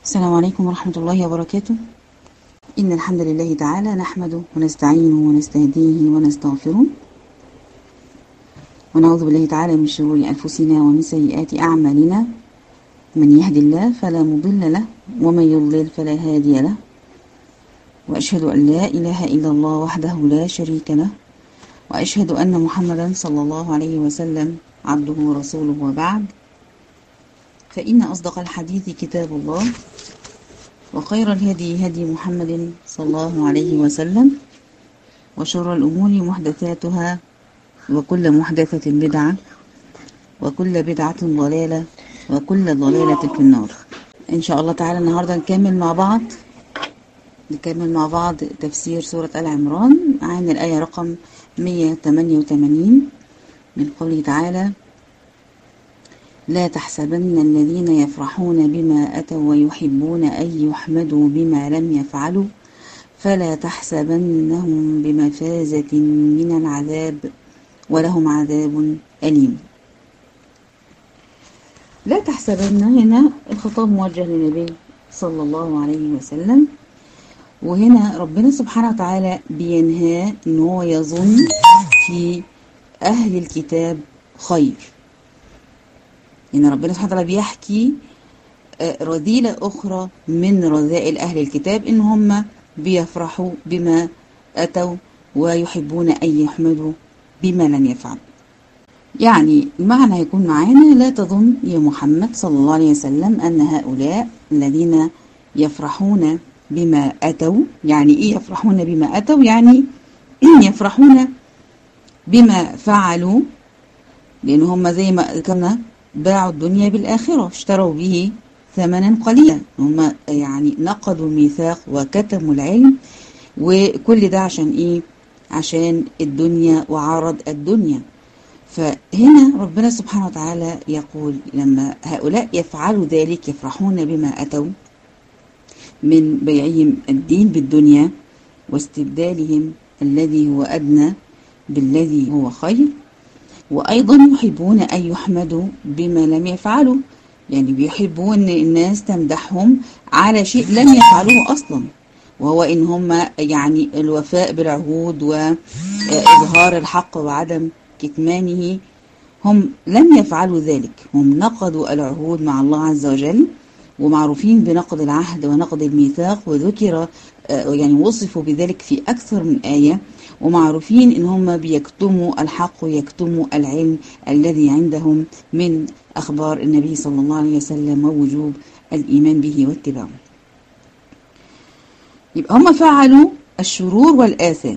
السلام عليكم ورحمة الله وبركاته. إن الحمد لله تعالى نحمده ونستعينه ونستهديه ونستغفره، ونعوذ بالله تعالى من شرور أنفسنا ومن سيئات أعمالنا. من يهد الله فلا مضل له، ومن يضلل فلا هادي له، وأشهد أن لا إله إلا الله وحده لا شريك له، وأشهد أن محمدا صلى الله عليه وسلم عبده ورسوله. وبعد، فإن أصدق الحديث كتاب الله، وخير الهدي هدي محمد صلى الله عليه وسلم، وشر الأمور محدثاتها، وكل محدثة بدعة، وكل بدعة ضلالة، وكل ضلالة في النار. إن شاء الله تعالى النهاردة نكمل مع بعض تفسير سورة آل عمران عن الآية رقم 188 من قوله تعالى: لا تحسبن الذين يفرحون بما أتوا ويحبون أن يحمدوا بما لم يفعلوا فلا تحسبنهم بمفازة من العذاب ولهم عذاب أليم. لا تحسبن، هنا الخطاب موجه للنبي صلى الله عليه وسلم، وهنا ربنا سبحانه وتعالى بينهاه ان هو يظن في أهل الكتاب خير. إن ربنا سبحانه وتعالى بيحكي رذيلة أخرى من رذائل أهل الكتاب، إن هم بيفرحوا بما أتوا ويحبون أن يحمدوا بما لم يفعلوا. يعني المعنى هيكون معانا: لا تظن يا محمد صلى الله عليه وسلم أن هؤلاء الذين يفرحون بما أتوا، يعني إيه يفرحون بما أتوا؟ يعني يفرحون بما فعلوا، لأن هم زي ما ذكرنا باعوا الدنيا بالآخرة، اشتروا به ثمنا قليلا. هم يعني نقضوا الميثاق وكتموا العلم، وكل ده عشان ايه؟ عشان الدنيا وعرض الدنيا. فهنا ربنا سبحانه وتعالى يقول: لما هؤلاء يفعلوا ذلك، يفرحون بما أتوا من بيعهم الدين بالدنيا واستبدالهم الذي هو أدنى بالذي هو خير، وأيضا يحبون أن يحمدوا بما لم يفعلوا، يعني بيحبون الناس تمدحهم على شيء لم يفعلوه أصلا، وهو إن هم يعني الوفاء بالعهود وإظهار الحق وعدم كتمانه. هم لم يفعلوا ذلك، هم نقضوا العهود مع الله عز وجل، ومعروفين بنقض العهد ونقض الميثاق، وذكر يعني وصفوا بذلك في أكثر من آية، ومعروفين إن هم بيكتموا الحق ويكتموا العلم الذي عندهم من أخبار النبي صلى الله عليه وسلم ووجوب الإيمان به واتباعه. يبقى هم فعلوا الشرور والآثام،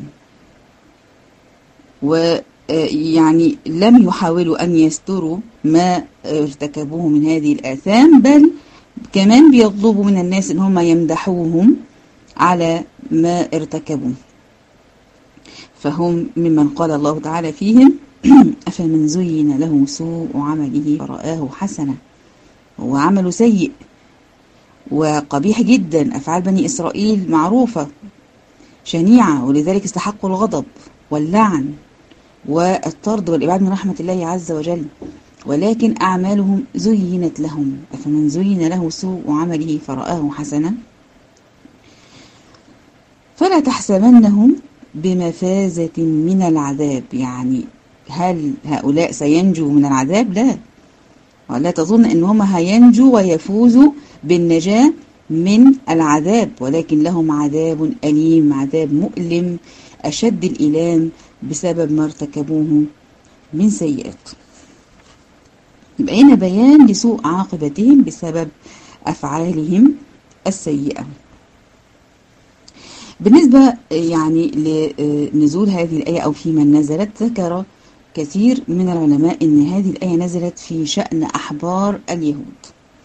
ويعني لم يحاولوا أن يستروا ما ارتكبوه من هذه الآثام، بل كمان بيطلبوا من الناس إن هم يمدحوهم على ما ارتكبوا. فهم ممن قال الله تعالى فيهم: أفمن زين له سوء عمله فرآه حسنا. هو عمله سيء وقبيح جدا، أفعال بني إسرائيل معروفة شنيعة، ولذلك استحقوا الغضب واللعن والطرد والإبعاد من رحمة الله عز وجل، ولكن أعمالهم زينت لهم. أفمن زين له سوء عمله فرآه حسنا فلا تحسبنهم بمفازة من العذاب. يعني هل هؤلاء سينجوا من العذاب؟ لا، ولا تظن ان هم هينجوا ويفوزوا بالنجاة من العذاب، ولكن لهم عذاب أليم، عذاب مؤلم أشد الإلام بسبب ما ارتكبوه من سيئات. يبقى هنا بيان لسوء عاقبتهم بسبب أفعالهم السيئة. بالنسبة يعني لنزول هذه الآية أو في من نزلت، ذكر كثير من العلماء أن هذه الآية نزلت في شأن أحبار اليهود.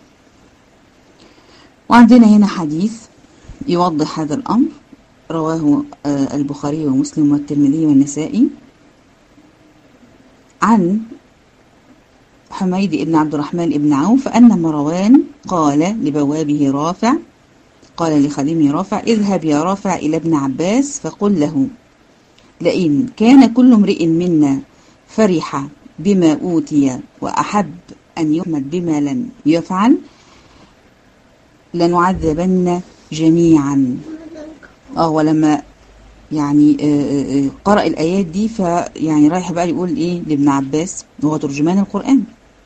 وعندنا هنا حديث يوضح هذا الأمر، رواه البخاري ومسلم والترمذي والنسائي، عن حميد بن عبد الرحمن بن عوف أن مروان قال لبوابه رافع، قال لخادمه رافع: اذهب يا رافع إلى ابن عباس فقل له: لئن كان كل امرئ منا فرح بما أوتي وأحب أن يحمد بما لم يفعل لنعذبن جميعا. ولما يعني قرأ الآيات دي، فيعني رايح بقى يقول إيه لابن عباس، وهو ترجمان القرآن.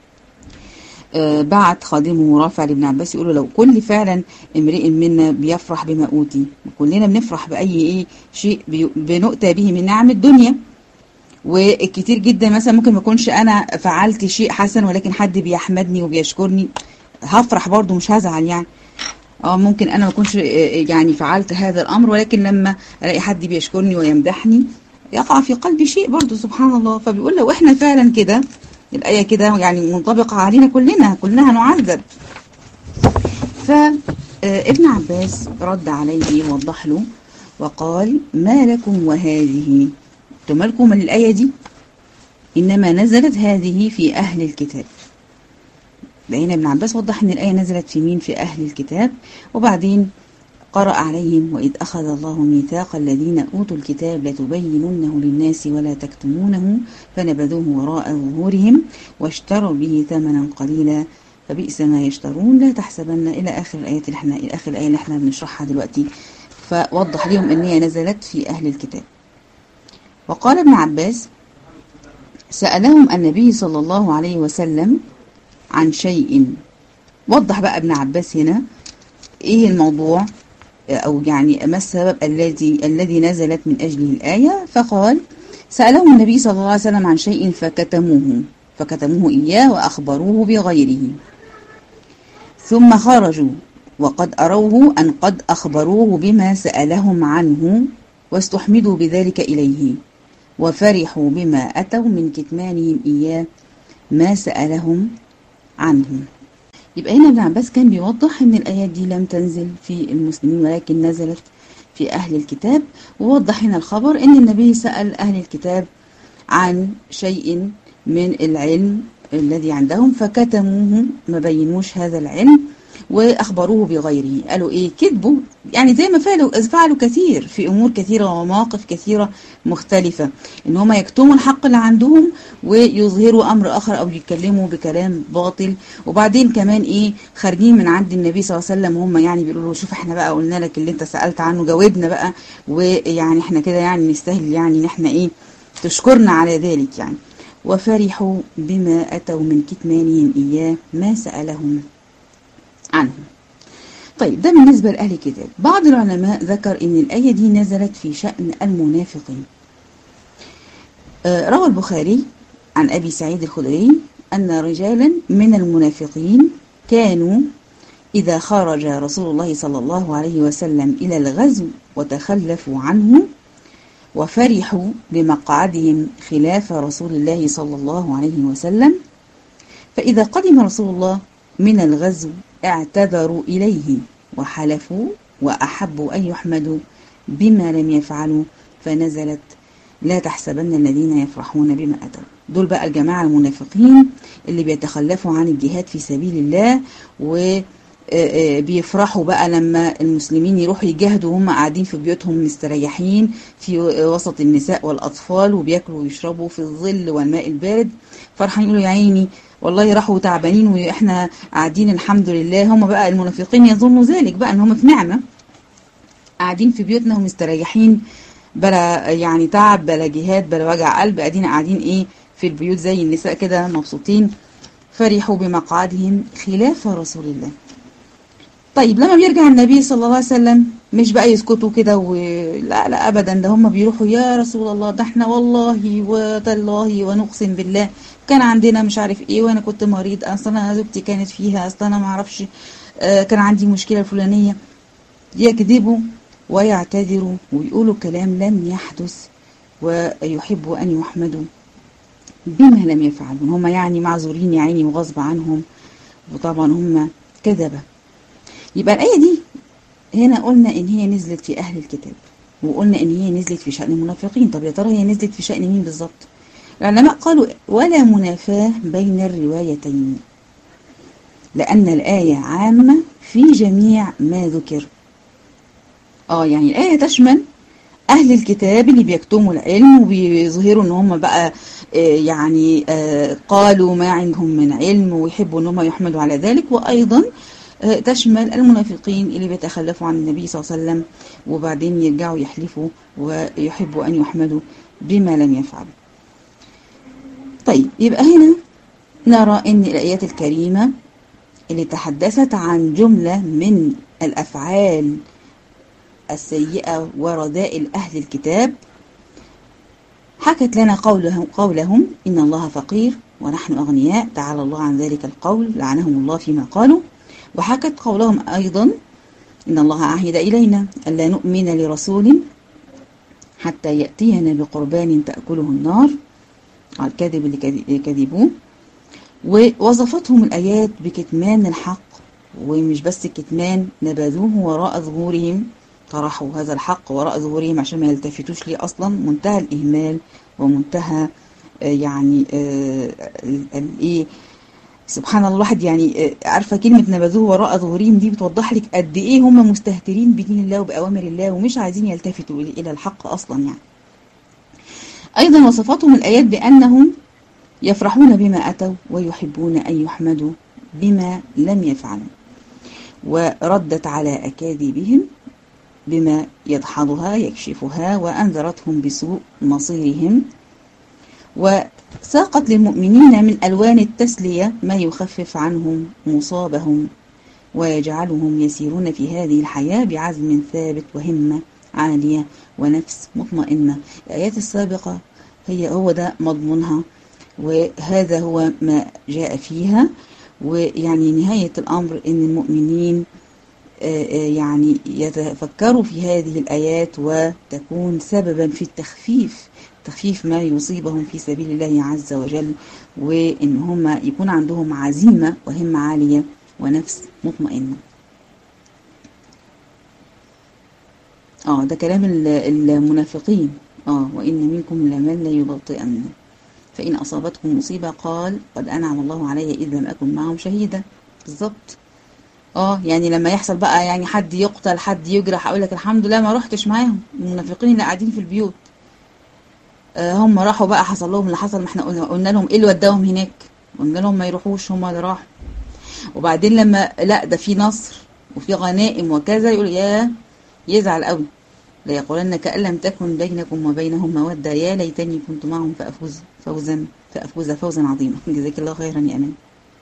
بعت خادمه رافع لابن عباس يقول له لو كل فعلا امرئ منا بيفرح بما أوتي، كلنا بنفرح بأي شيء بنؤتى به من نعم الدنيا، وكتير جدا مثلا ممكن ما يكونش أنا فعلت شيء حسن ولكن حد بيحمدني وبيشكرني، هفرح برضو مش هزعل يعني. ممكن انا ما اكونش يعني فعلت هذا الامر، ولكن لما الاقي حد بيشكرني ويمدحني يقع في قلبي شيء برضو سبحان الله. فبيقول لو احنا فعلا كده، الايه كده يعني منطبقه علينا كلنا هنعذب. فابن عباس رد عليه ووضح له وقال ما لكم وهذه، مالكم من الايه دي؟ انما نزلت هذه في اهل الكتاب. لقينا ابن عباس وضح ان الآية نزلت في مين؟ في أهل الكتاب. وبعدين قرأ عليهم وإذ أخذ الله ميثاق الذين أوتوا الكتاب لتبيننه للناس ولا تكتمونه فنبذوه وراء ظهورهم واشتروا به ثمنا قليلا فبئس ما يشترون لا تحسبن إلى آخر الآية اللي احنا بنشرحها دلوقتي. فوضح لهم ان هي نزلت في أهل الكتاب. وقال ابن عباس سألهم النبي صلى الله عليه وسلم عن شيء. وضح بقى ابن عباس هنا ايه الموضوع، او يعني ما السبب الذي نزلت من اجله الآية. فقال سألهم النبي صلى الله عليه وسلم عن شيء فكتموه إياه وأخبروه بغيره، ثم خرجوا وقد أروه أن قد أخبروه بما سألهم عنه واستحمدوا بذلك إليه وفرحوا بما أتوا من كتمانهم إياه ما سألهم عنه. يبقى هنا ابن عباس كان بيوضح ان الآيات دي لم تنزل في المسلمين ولكن نزلت في أهل الكتاب. ووضح هنا الخبر ان النبي سأل أهل الكتاب عن شيء من العلم الذي عندهم فكتموه، ما هذا العلم وأخبروه بغيره. قالوا إيه؟ كذبوا، يعني زي ما فعلوا كثير في أمور كثيرة ومواقف كثيرة مختلفة، إن هم يكتموا الحق اللي عندهم ويظهروا أمر آخر أو يتكلموا بكلام باطل. وبعدين كمان إيه؟ خارجين من عند النبي صلى الله عليه وسلم وهم يعني بيقولوا له شوف إحنا بقى قلنا لك اللي أنت سألت عنه جاوبنا بقى، ويعني إحنا كده يعني نستاهل يعني إن إحنا إيه تشكرنا على ذلك يعني. وفرحوا بما أتوا من كتمانهم إياه ما سألهم عنه. طيب ده بالنسبة لأهل الكتاب. بعض العلماء ذكر ان الآية دي نزلت في شأن المنافقين. روى البخاري عن أبي سعيد الخدري أن رجالا من المنافقين كانوا إذا خرج رسول الله صلى الله عليه وسلم إلى الغزو وتخلفوا عنه وفرحوا بمقعدهم خلاف رسول الله صلى الله عليه وسلم، فإذا قدم رسول الله من الغزو اعتذروا إليه وحلفوا وأحبوا أن يحمدوا بما لم يفعلوا فنزلت لا تحسبن الذين يفرحون بما أتوا. دول بقى الجماعة المنافقين اللي بيتخلفوا عن الجهاد في سبيل الله وبيفرحوا بقى لما المسلمين يروحوا يجاهدوا وهم قاعدين في بيوتهم مستريحين في وسط النساء والأطفال وبياكلوا ويشربوا في الظل والماء البارد، فرحان يقولوا يا عيني والله راحوا تعبانين واحنا قاعدين الحمد لله. هم بقى المنافقين يظنوا ذلك بقى ان هم في نعمة قاعدين في بيوتنا ومستريحين بلا يعني تعب بلا جهاد بلا وجع قلب، قاعدين ايه في البيوت زي النساء كده مبسوطين. فرحوا بمقعدهم خلاف رسول الله. طيب لما بيرجع النبي صلى الله عليه وسلم مش بقى يسكتوا كده لا ابدا، ده هم بيروحوا يا رسول الله ده احنا والله وتالله ونقسم بالله كان عندنا مش عارف ايه وانا كنت مريض، اصلا انا زوجتي كانت فيها، اصلا انا ما اعرفش كان عندي مشكله فلانيه. يكذبوا ويعتذروا ويقولوا كلام لم يحدث ويحبوا ان يحمدوا بما لم يفعلوا. هم يعني معذورين يا عيني وغصب عنهم، وطبعا هم كذبه. يبقى الآية دي هنا قلنا ان هي نزلت في أهل الكتاب، وقلنا ان هي نزلت في شأن المنافقين. طب يا ترى هي نزلت في شأن مين بالظبط؟ العلماء قالوا ولا منافاة بين الروايتين، لأن الآية عامة في جميع ما ذكر. يعني الآية تشمل أهل الكتاب اللي بيكتموا العلم وبيظهروا ان هم بقى يعني قالوا ما عندهم من علم ويحبوا ان هم يحمدوا على ذلك، وأيضا تشمل المنافقين اللي بيتخلفوا عن النبي صلى الله عليه وسلم وبعدين يرجعوا يحلفوا ويحبوا أن يحمدوا بما لم يفعلوا. طيب، يبقى هنا نرى أن الآيات الكريمة اللي تحدثت عن جملة من الأفعال السيئة ورذائل أهل الكتاب، حكت لنا قولهم إن الله فقير ونحن أغنياء، تعالى الله عن ذلك القول، لعنهم الله فيما قالوا. وحكت قولهم أيضا إن الله عهد إلينا ألا نؤمن لرسول حتى يأتينا بقربان تأكله النار، على الكذب اللي كذبوه. ووصفتهم الآيات بكتمان الحق، ومش بس كتمان، نبذوه وراء ظهورهم، طرحوا هذا الحق وراء ظهورهم عشان ما يلتفتوش ليه أصلا. منتهى الإهمال ومنتهى يعني ايه، سبحان الله. الواحد يعني عارفة كلمة نبذوه وراء ظهورهم دي بتوضح لك قد ايه هم مستهترين بدين الله وبأوامر الله ومش عايزين يلتفتوا إلى الحق أصلا يعني. أيضا وصفتهم الآيات بأنهم يفرحون بما أتوا ويحبون أن يحمدوا بما لم يفعلوا، وردت على أكاذيبهم بما يدحضها يكشفها، وأنذرتهم بسوء مصيرهم، وساقت للمؤمنين من ألوان التسلية ما يخفف عنهم مصابهم ويجعلهم يسيرون في هذه الحياة بعزم ثابت وهمة عالية ونفس مطمئنة. الآيات السابقة هو ده مضمونها، وهذا هو ما جاء فيها. ويعني نهاية الأمر إن المؤمنين يعني يتفكروا في هذه الآيات وتكون سببا في تخفيف ما يصيبهم في سبيل الله عز وجل، وإن هم يكون عندهم عزيمة وهمة عالية ونفس مطمئنة. ده كلام المنافقين. وإن منكم لمن لا يبطئن فإن أصابتكم مصيبة قال قد أنعم الله علي إذ لم أكن معهم شهيدا. بالظبط. يعني لما يحصل بقى يعني حد يقتل، حد يجرح، أقول لك الحمد لله ما رحتش معاهم. المنافقين اللي قاعدين في البيوت هم راحوا بقى، حصل لهم اللي حصل، ما احنا قلنا لهم ايه اللي وداهم هناك، قلنا لهم ما يروحوش، هم اللي راحوا. وبعدين لما لا ده في نصر وفي غنائم وكذا، يقول يزعل قوي، لا يقولن كأن لم تكن بينكم وبينهم مودة يا ليتني كنت معهم فأفوز فوزا عظيما. جزاك الله خيرا يا أمان.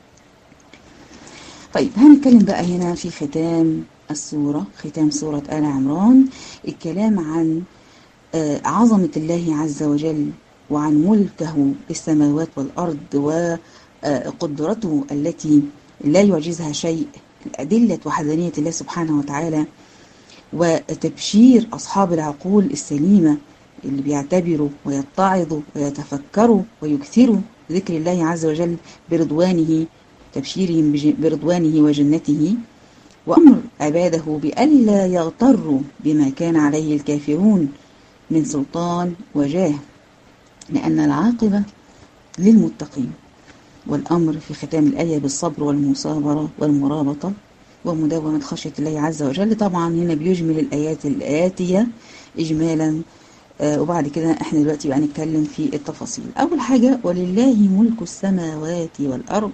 طيب، هنتكلم بقى هنا في ختام السورة، ختام سورة آل عمران، الكلام عن عظمة الله عز وجل وعن ملكه السماوات والأرض وقدرته التي لا يعجزها شيء، أدلة وحدانية الله سبحانه وتعالى، وتبشير أصحاب العقول السليمة اللي بيعتبروا ويتعظوا ويتفكروا ويكثروا ذكر الله عز وجل برضوانه، تبشيرهم برضوانه وجنته، وأمر عباده بألا يغتروا بما كان عليه الكافرون من سلطان وجاه، لأن العاقبة للمتقين. والأمر في ختام الآية بالصبر والمصابرة والمرابطة ومداومة خشية الله عز وجل. طبعا هنا بيجمل الآيات الآتية إجمالا، وبعد كده احنا دلوقتي بقى نتكلم في التفاصيل. أول حاجة ولله ملك السماوات والأرض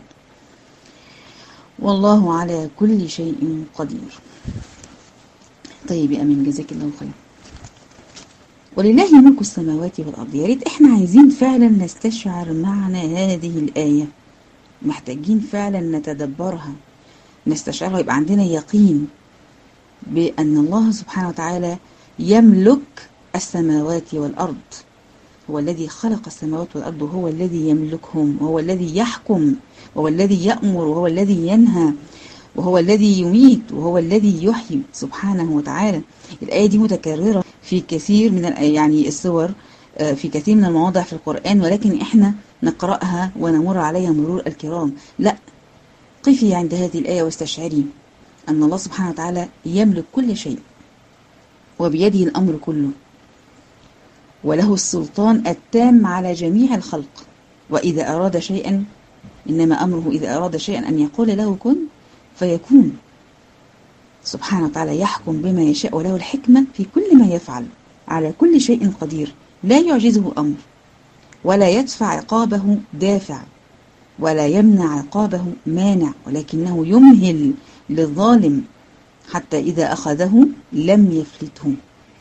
والله على كل شيء قدير. طيب يا أمين، جزاك الله خير. ولله ملك السماوات والأرض، يا ريت احنا عايزين فعلا نستشعر معنى هذه الآية، محتاجين فعلا نتدبرها نستشعرها، يبقى عندنا يقين بأن الله سبحانه وتعالى يملك السماوات والأرض، هو الذي خلق السماوات والأرض، وهو الذي يملكهم، وهو الذي يحكم، وهو الذي يأمر، وهو الذي ينهى، وهو الذي يميت، وهو الذي يحيي سبحانه وتعالى. الآية دي متكررة في كثير من يعني السور، في كثير من المواضع في القرآن، ولكن احنا نقرأها ونمر عليها مرور الكرام. لا، قفي عند هذه الآية واستشعري أن الله سبحانه وتعالى يملك كل شيء وبيده الأمر كله، وله السلطان التام على جميع الخلق. وإذا أراد شيئا، إنما أمره إذا أراد شيئا أن يقول له كن فيكون. سبحانه وتعالى يحكم بما يشاء وله الحكمة في كل ما يفعل، على كل شيء قدير، لا يعجزه أمر، ولا يدفع عقابه دافع، ولا يمنع عقابه مانع، ولكنه يمهل للظالم حتى إذا أخذه لم يفلته.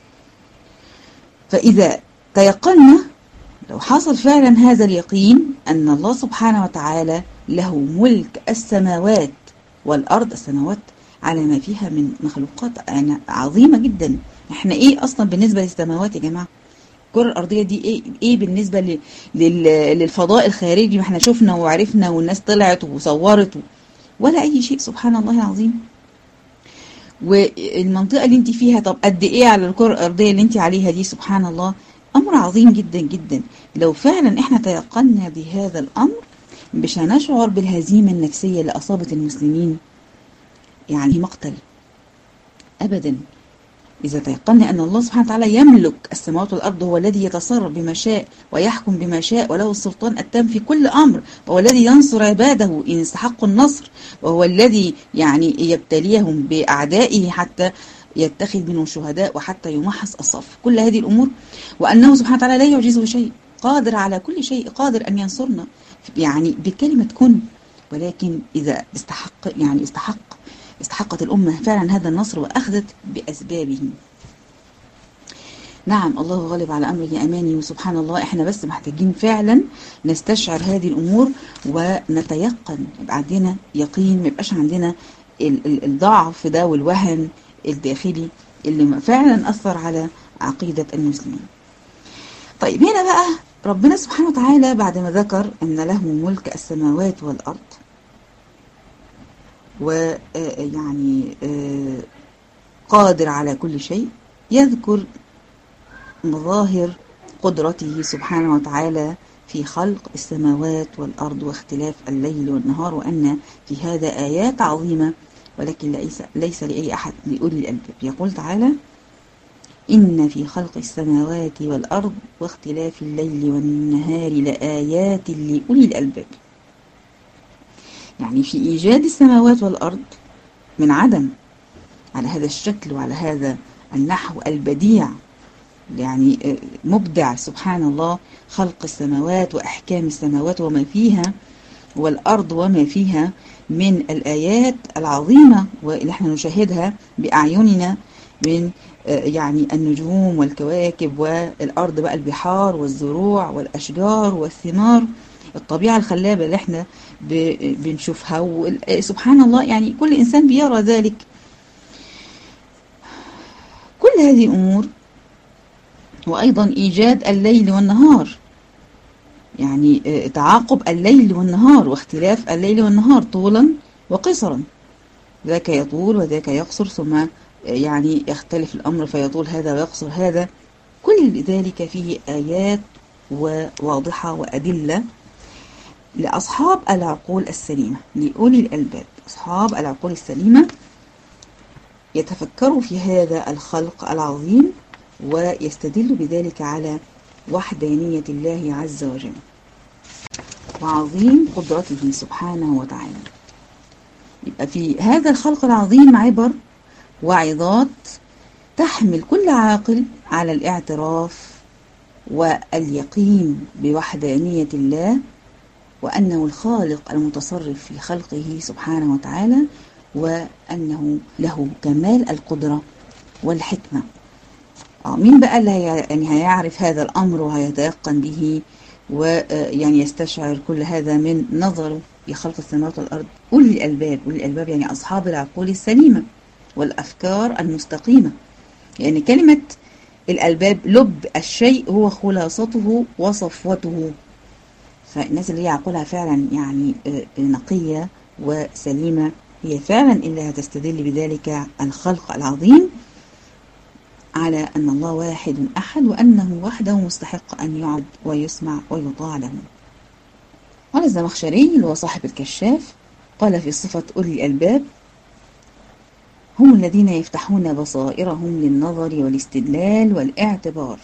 فإذا تيقنا، لو حصل فعلا هذا اليقين أن الله سبحانه وتعالى له ملك السماوات والأرض، السماوات على ما فيها من مخلوقات يعني عظيمة جدا. احنا ايه اصلا بالنسبة للسماوات يا جماعة؟ الكرة الأرضية دي ايه بالنسبة للفضاء الخارجي؟ ما احنا شفنا وعرفنا والناس طلعت وصورت ولا اي شيء، سبحان الله العظيم. والمنطقة اللي انت فيها طب قد ايه على الكرة الأرضية اللي انت عليها دي؟ سبحان الله، أمر عظيم جدا جدا. لو فعلا احنا تيقنا بهذا الأمر مش هنشعر بالهزيمة النفسية اللي أصابت المسلمين، يعني مقتل أبدا. إذا تيقنا أن الله سبحانه وتعالى يملك السماوات والأرض، هو الذي يتصرف بما شاء ويحكم بما شاء وله السلطان التام في كل أمر، وهو الذي ينصر عباده إن استحقوا النصر، وهو الذي يعني يبتليهم بأعدائه حتى يتخذ منهم شهداء وحتى يمحص الصف، كل هذه الأمور. وأنه سبحانه وتعالى لا يعجزه شيء، قادر على كل شيء، قادر أن ينصرنا يعني بكلمة كن. ولكن إذا استحقت الأمة فعلا هذا النصر وأخذت بأسبابه. نعم، الله غالب على أمره أماني. وسبحان الله، إحنا بس محتاجين فعلا نستشعر هذه الأمور ونتيقن، يبقى عندنا يقين، ما يبقاش عندنا الضعف ده والوهن الداخلي اللي فعلا أثر على عقيدة المسلمين. طيب هنا بقى ربنا سبحانه وتعالى بعد ما ذكر أن له ملك السماوات والأرض ويعني قادر على كل شيء، يذكر مظاهر قدرته سبحانه وتعالى في خلق السماوات والأرض واختلاف الليل والنهار، وأن في هذا آيات عظيمة ولكن ليس لأي أحد، لأولي الألباب. يقول تعالى: إن في خلق السماوات والأرض واختلاف الليل والنهار لآيات لأولي الألباب. يعني في إيجاد السماوات والأرض من عدم على هذا الشكل وعلى هذا النحو البديع، يعني مبدع سبحان الله، خلق السماوات وأحكام السماوات وما فيها والأرض وما فيها من الآيات العظيمة واللي احنا نشاهدها بأعيننا من يعني النجوم والكواكب والأرض بقى، البحار والزروع والأشجار والثمار، الطبيعة الخلابة اللي احنا بنشوفها. سبحان الله، يعني كل إنسان بيرى ذلك. كل هذه أمور، وأيضا إيجاد الليل والنهار، يعني تعاقب الليل والنهار واختلاف الليل والنهار طولا وقصرا، ذاك يطول وذاك يقصر، ثم يعني يختلف الأمر فيطول هذا ويقصر هذا. كل ذلك فيه آيات وواضحة وأدلة لأصحاب العقول السليمة، لأولي الألباب. أصحاب العقول السليمة يتفكروا في هذا الخلق العظيم ويستدلوا بذلك على وحدانية الله عز وجل وعظيم قدرته سبحانه وتعالى. يبقى في هذا الخلق العظيم عبر وعظات تحمل كل عاقل على الاعتراف واليقين بوحدانية الله، وأنه الخالق المتصرف في خلقه سبحانه وتعالى، وأنه له كمال القدرة والحكمة. مين بقى اللي يعني هيعرف هذا الأمر وهيتيقن به ويعني يستشعر كل هذا من نظره في خلق السماوات والأرض؟ أولي الألباب. أولي الألباب يعني أصحاب العقول السليمة والأفكار المستقيمة. يعني كلمة الألباب، لب الشيء هو خلاصته وصفوته. فالناس اللي هي عقولها فعلا يعني نقية وسليمة هي فعلا اللي هتستدل بذلك الخلق العظيم على أن الله واحد أحد، وأنه وحده مستحق أن يعبد ويسمع ويطاع له. قال الزمخشري اللي هو صاحب الكشاف، قال في صفة أولي الألباب: هم الذين يفتحون بصائرهم للنظر والاستدلال والاعتبار.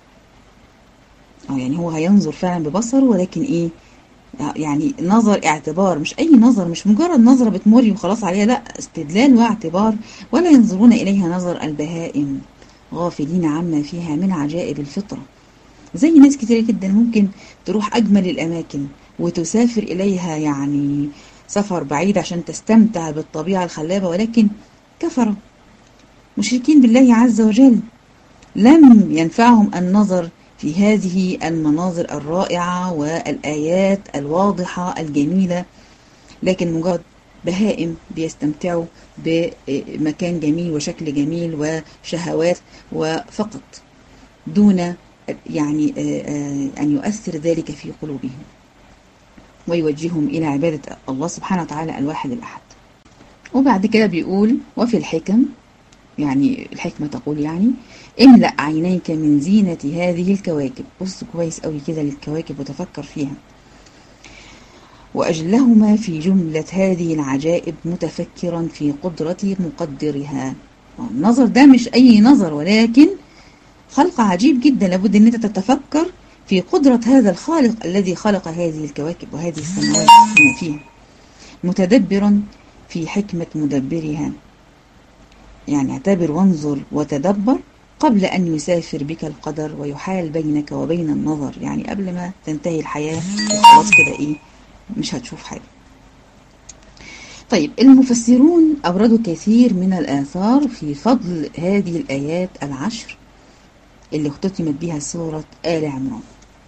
يعني هو هينظر فعلا ببصره، ولكن ايه؟ يعني نظر اعتبار، مش اي نظر، مش مجرد نظرة بتمر وخلاص عليها، لا، استدلال واعتبار. ولا ينظرون اليها نظر البهائم غافلين عما فيها من عجائب الفطرة. زي ناس كتير جدا ممكن تروح اجمل الاماكن وتسافر اليها يعني سفر بعيد عشان تستمتع بالطبيعة الخلابة، ولكن كفروا مشركين بالله عز وجل، لم ينفعهم النظر في هذه المناظر الرائعة والآيات الواضحة الجميلة، لكن مجرد بهائم بيستمتعوا بمكان جميل وشكل جميل وشهوات وفقط، دون يعني أن يؤثر ذلك في قلوبهم ويوجههم إلى عبادة الله سبحانه وتعالى الواحد الأحد. وبعد كده بيقول وفي الحكم، يعني الحكمة تقول يعني املأ عينيك من زينة هذه الكواكب. بص كويس قوي كده للكواكب وتفكر فيها. وأجلهما في جملة هذه العجائب متفكرا في قدرة مقدرها. النظر ده مش أي نظر، ولكن خلق عجيب جدا، لابد أن أنت تتفكر في قدرة هذا الخالق الذي خلق هذه الكواكب وهذه السماوات وما فيها، متدبرا في حكمة مدبرها. يعني اعتبر وانظر وتدبر قبل أن يسافر بك القدر ويحال بينك وبين النظر، يعني قبل ما تنتهي الحياة وخلاص كده إيه مش هتشوف حاجة. طيب المفسرون أوردوا كثير من الآثار في فضل هذه الآيات العشر اللي اختتمت بها سورة آل عمران.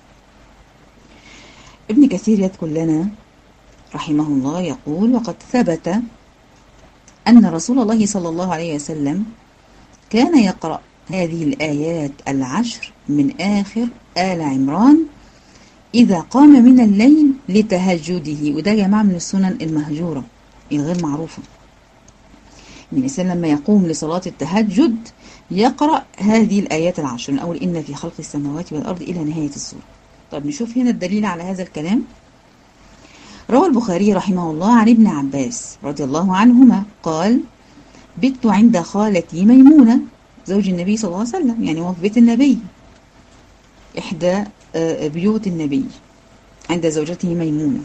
ابن كثير يذكر لنا رحمه الله يقول وقد ثبت أن رسول الله صلى الله عليه وسلم كان يقرأ هذه الآيات العشر من آخر آل عمران إذا قام من الليل لتهجده، وده يا جماعة من السنن المهجورة الغير معروفة. الإنسان لما يقوم لصلاة التهجد يقرأ هذه الآيات العشر من أول إن في خلق السماوات والأرض إلى نهاية السورة. طب نشوف هنا الدليل على هذا الكلام. روى البخاري رحمه الله عن ابن عباس رضي الله عنهما قال بت عند خالتي ميمونة زوج النبي صلى الله عليه وسلم، يعني هو في بيت النبي، إحدى بيوت النبي عند زوجته ميمونة.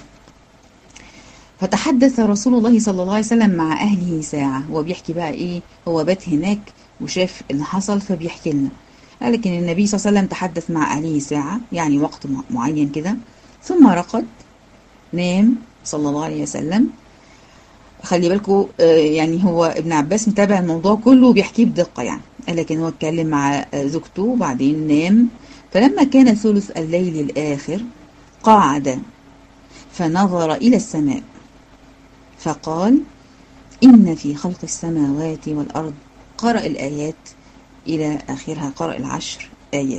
فتحدث رسول الله صلى الله عليه وسلم مع أهله ساعة، هو بيحكي بقى إيه، هو بات هناك وشاف اللي حصل فبيحكي لنا. لكن النبي صلى الله عليه وسلم تحدث مع أهله ساعة، يعني وقت معين كده، ثم رقد نام صلى الله عليه وسلم. خلي بالكم يعني هو ابن عباس متابع الموضوع كله وبيحكيه بدقة يعني، لكن هو اتكلم مع زوجته وبعدين نام. فلما كان ثلث الليل الآخر قعد فنظر إلى السماء فقال إن في خلق السماوات والأرض، قرأ الآيات إلى آخرها، قرأ العشر آيات.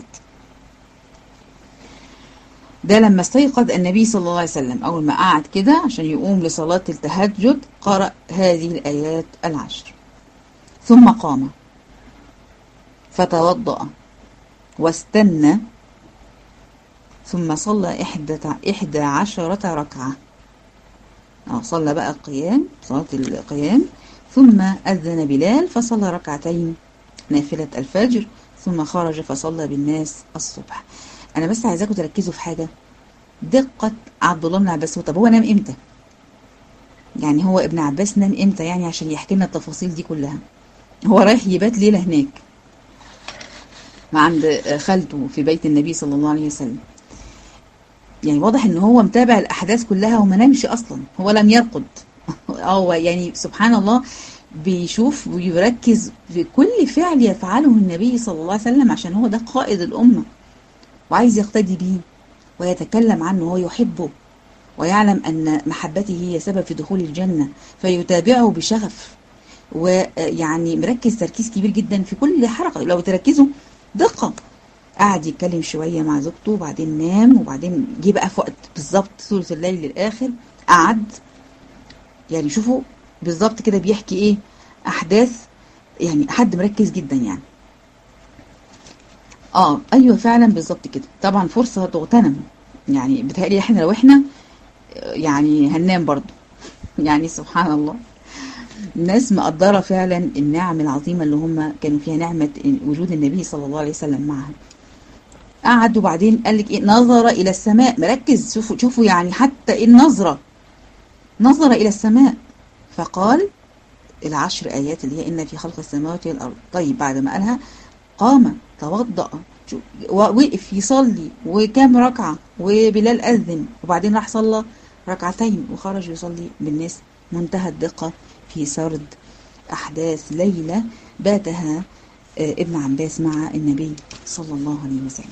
ده لما استيقظ النبي صلى الله عليه وسلم، أول ما قعد كده عشان يقوم لصلاة التهجد قرأ هذه الآيات العشر، ثم قام فتوضأ واستنى، ثم صلى 11 ركعة. صلى بقى القيام، صلاة القيام، ثم أذن بلال فصلى ركعتين نافلة الفجر، ثم خرج فصلى بالناس الصبح. أنا بس عايزاكم تركزوا في حاجة، دقة عبد الله بن عباس. طب هو نام إمتى؟ يعني هو ابن عباس نام إمتى يعني عشان يحكي لنا التفاصيل دي كلها؟ هو رايح يبات ليلة هناك مع عند خالته في بيت النبي صلى الله عليه وسلم، يعني واضح ان هو متابع الأحداث كلها وما نامش أصلا، هو لم يرقد. يعني سبحان الله بيشوف ويركز في كل فعل يفعله النبي صلى الله عليه وسلم، عشان هو ده قائد الأمة وعايز يقتدي به ويتكلم عنه، هو يحبه ويعلم أن محبته هي سبب في دخول الجنة، فيتابعه بشغف، ويعني مركز تركيز كبير جدا في كل حركة. لو تركزوا دقة، قعد يتكلم شوية مع زوجته وبعدين نام، وبعدين جه بقى في وقت بالظبط ثلث الليل الآخر قعد. يعني شوفوا بالظبط كده بيحكي ايه، أحداث، يعني حد مركز جدا يعني. ايوه فعلا بالظبط كده. طبعا فرصة تغتنم، يعني بتهيألي احنا لو احنا يعني هننام برضو. يعني سبحان الله، الناس مقدرة فعلا النعم العظيمة اللي هم كانوا فيها، نعمة وجود النبي صلى الله عليه وسلم معهم. قعد وبعدين قال لك ايه، نظر الى السماء، مركز. شوفوا يعني حتى ايه النظرة، نظر الى السماء فقال العشر آيات اللي هي إن في خلق السماوات والأرض. طيب بعد ما قالها قام توضأ ووقف يصلي، وكام ركعة، وبلال أذن، وبعدين راح صلى ركعتين وخرج يصلي بالناس. منتهى الدقة في سرد أحداث ليلة باتها ابن عباس مع النبي صلى الله عليه وسلم.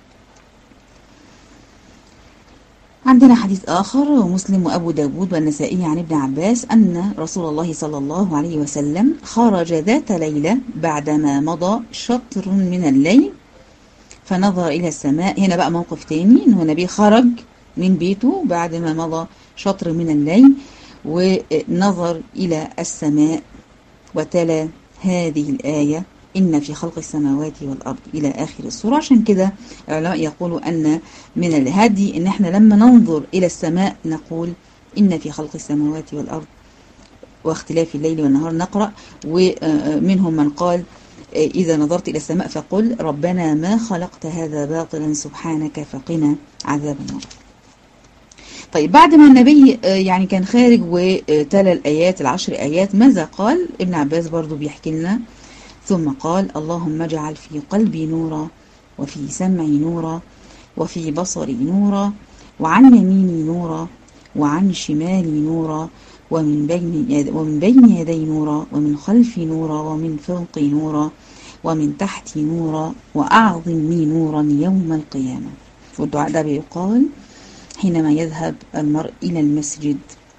عندنا حديث آخر ومسلم وأبو داود والنسائي عن ابن عباس أن رسول الله صلى الله عليه وسلم خرج ذات ليلة بعدما مضى شطر من الليل فنظر إلى السماء. هنا بقى موقف تاني، إنه النبي خرج من بيته بعدما مضى شطر من الليل ونظر إلى السماء وتلا هذه الآية إن في خلق السماوات والأرض إلى آخر السورة. عشان كده العلماء يقولوا أن من الهدي إن احنا لما ننظر إلى السماء نقول إن في خلق السماوات والأرض واختلاف الليل والنهار نقرأ. ومنهم من قال إذا نظرت إلى السماء فقل ربنا ما خلقت هذا باطلا سبحانك فقنا عذاب النار. طيب بعد ما النبي يعني كان خارج وتلا الآيات العشر آيات ماذا قال؟ ابن عباس برضو بيحكي لنا ثم قال اللهم اجعل في قلبي نورا وفي سمعي نورا وفي بصري نورا وعن يميني نورا وعن شمالي نورا ومن بين يدي نورا ومن خلفي نورا ومن فوقي نورا ومن تحتي نورا وأعظمني نورا يوم القيامة. والدعاء ده بيقال حينما يذهب المرء إلى المسجد.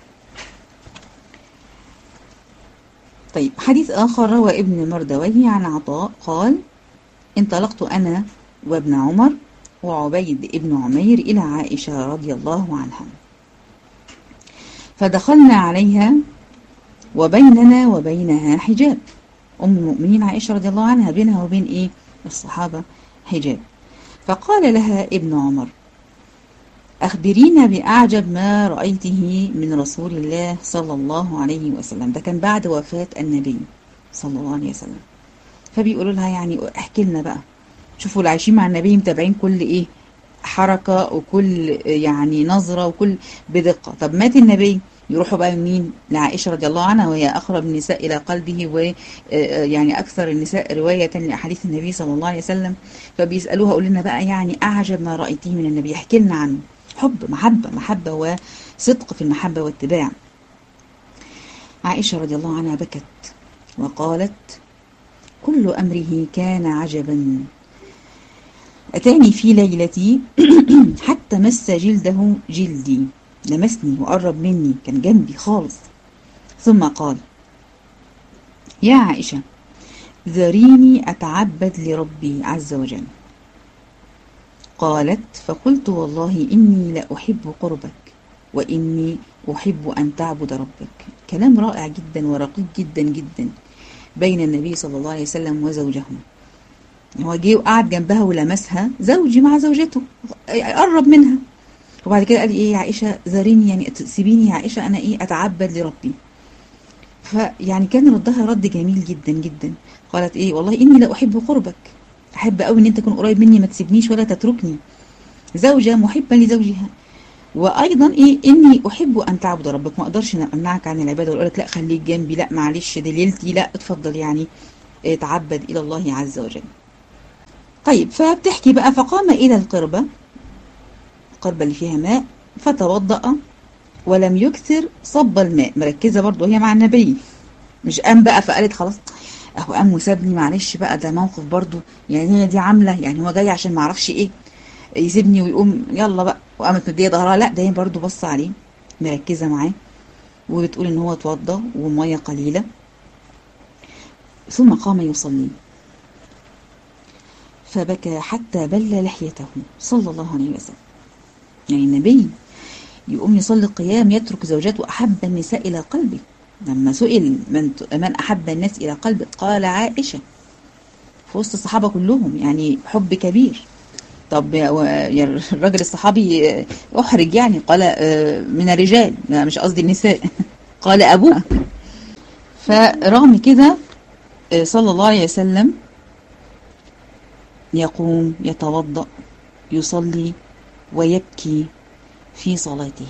طيب حديث آخر روى ابن مردويه عن عطاء قال انطلقت أنا وابن عمر وعبيد ابن عمير إلى عائشة رضي الله عنها فدخلنا عليها وبيننا وبينها حجاب. أم المؤمنين عائشة رضي الله عنها بينها وبين الصحابة حجاب. فقال لها ابن عمر أخبرينا بأعجب ما رأيته من رسول الله صلى الله عليه وسلم. ده كان بعد وفاة النبي صلى الله عليه وسلم. فبيقولوا لها يعني احكي لنا بقى، شوفوا اللي عايشين مع النبي متابعين كل حركة وكل يعني نظرة وكل بدقة. طب مات النبي يروحوا بقى مين؟ لعائشة رضي الله عنها وهي أقرب النساء إلى قلبه ويعني أكثر النساء رواية لأحاديث النبي صلى الله عليه وسلم. فبيسألوها قول لنا بقى يعني أعجب ما رأيتيه من النبي، احكي لنا عنه. حب محبة وصدق في المحبة واتباع. عائشة رضي الله عنها بكت وقالت كل أمره كان عجبا أتاني في ليلتي حتى مس جلده جلدي، لمسني وقرب مني كان جنبي خالص. ثم قال يا عائشة ذريني أتعبد لربي عز وجل. قالت فقلت والله إني لأحب قربك وإني أحب أن تعبد ربك. كلام رائع جدا ورقيق جدا جدا بين النبي صلى الله عليه وسلم وزوجه. هو جه وقعد جنبها ولمسها زوجي مع زوجته قرب منها وبعد كده قال يا عائشة ذريني يعني سيبيني يا عائشة أنا أتعبد لربي. فيعني كان ردها رد جميل جدا جدا. قالت والله إني لأحب قربك، أحب قوي إن أنت تكون قريب مني ما تسيبنيش ولا تتركني. زوجة محبة لزوجها. وأيضا إني أحب أن تعبد ربك، ما أقدرش أمنعك عن العبادة وأقول لك لا خليك جنبي، لا معلش دي ليلتي، لا اتفضل يعني تعبد إلى الله عز وجل. طيب فبتحكي بقى فقام إلى القربة اللي فيها ماء فتوضأ ولم يكثر صب الماء. مركزة برضو هي مع النبي، مش قام بقى فقالت خلاص اهو قام وسابني معلش بقى ده موقف برضو يعني هي دي عاملة يعني هو جاي عشان معرفش يسيبني ويقوم يلا بقى وقامت مديه ظهرها. لا ده هي برضو بص عليه مركزة معاه وبتقول ان هو اتوضى ومية قليلة ثم قام يصلي فبكى حتى بل لحيته صلى الله عليه وسلم. يعني النبي يقوم يصلي القيام يترك زوجاته أحب النساء إلى قلبه. لما سئل من أحب الناس إلى قلبه قال عائشة في وسط الصحابة كلهم، يعني حب كبير. طب يا الراجل الصحابي أحرج يعني قال من الرجال، مش قصدي النساء قال أبوه. فرغم كده صلى الله عليه وسلم يقوم يتوضأ يصلي ويبكي في صلاته.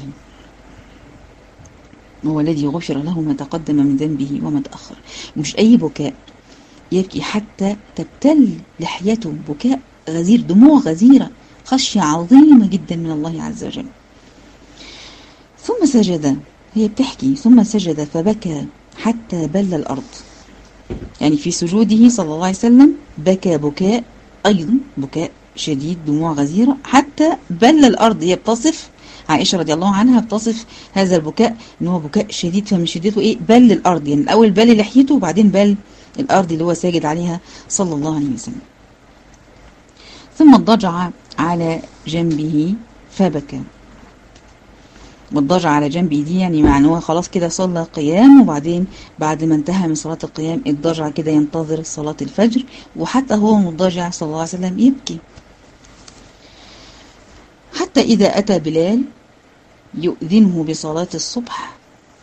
هو الذي غفر له ما تقدم من ذنبه وما تأخر. مش أي بكاء، يبكي حتى تبتل لحيته، بكاء غزير، دموع غزيرة، خشية عظيمة جدا من الله عز وجل. ثم سجد، هي بتحكي ثم سجد فبكى حتى بل الأرض. يعني في سجوده صلى الله عليه وسلم بكى بكاء، أيضا بكاء شديد، دموع غزيرة، حتى بل الأرض. هي بتصف عائشة رضي الله عنها، بتصف هذا البكاء ان هو بكاء شديد، فمن شدته ايه؟ بل الأرض. يعني الأول بل لحيته وبعدين بل الأرض اللي هو ساجد عليها صلى الله عليه وسلم. ثم اضطجع على جنبه فبكى. والضجع على جنبه دي يعني معنى هو خلاص كده صلى قيام، وبعدين بعد ما انتهى من صلاة القيام الضجع كده ينتظر صلاة الفجر، وحتى هو مضجع صلى الله عليه وسلم يبكي. حتى إذا أتى بلال يؤذنه بصلاة الصبح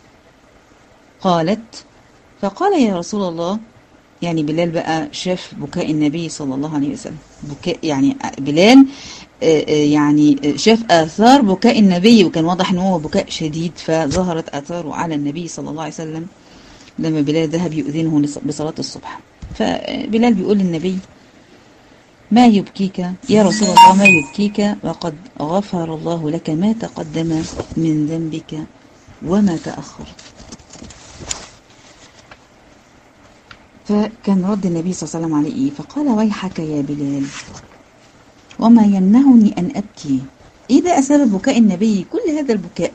فقال يا رسول الله، يعني بلال بقى شاف بكاء النبي صلى الله عليه وسلم، بكاء يعني بلال يعني شاف آثار بكاء النبي، وكان واضح ان هو بكاء شديد، فظهرت آثاره على النبي صلى الله عليه وسلم لما بلال ذهب يؤذنه بصلاة الصبح. فبلال بيقول للنبي ما يبكيك يا رسول الله، ما يبكيك وقد غفر الله لك ما تقدم من ذنبك وما تأخر. فكان رد النبي صلى الله عليه وسلم عليه فقال ويحك يا بلال وما يمنعني أن أبكي. إيه بقى سبب بكاء النبي كل هذا البكاء؟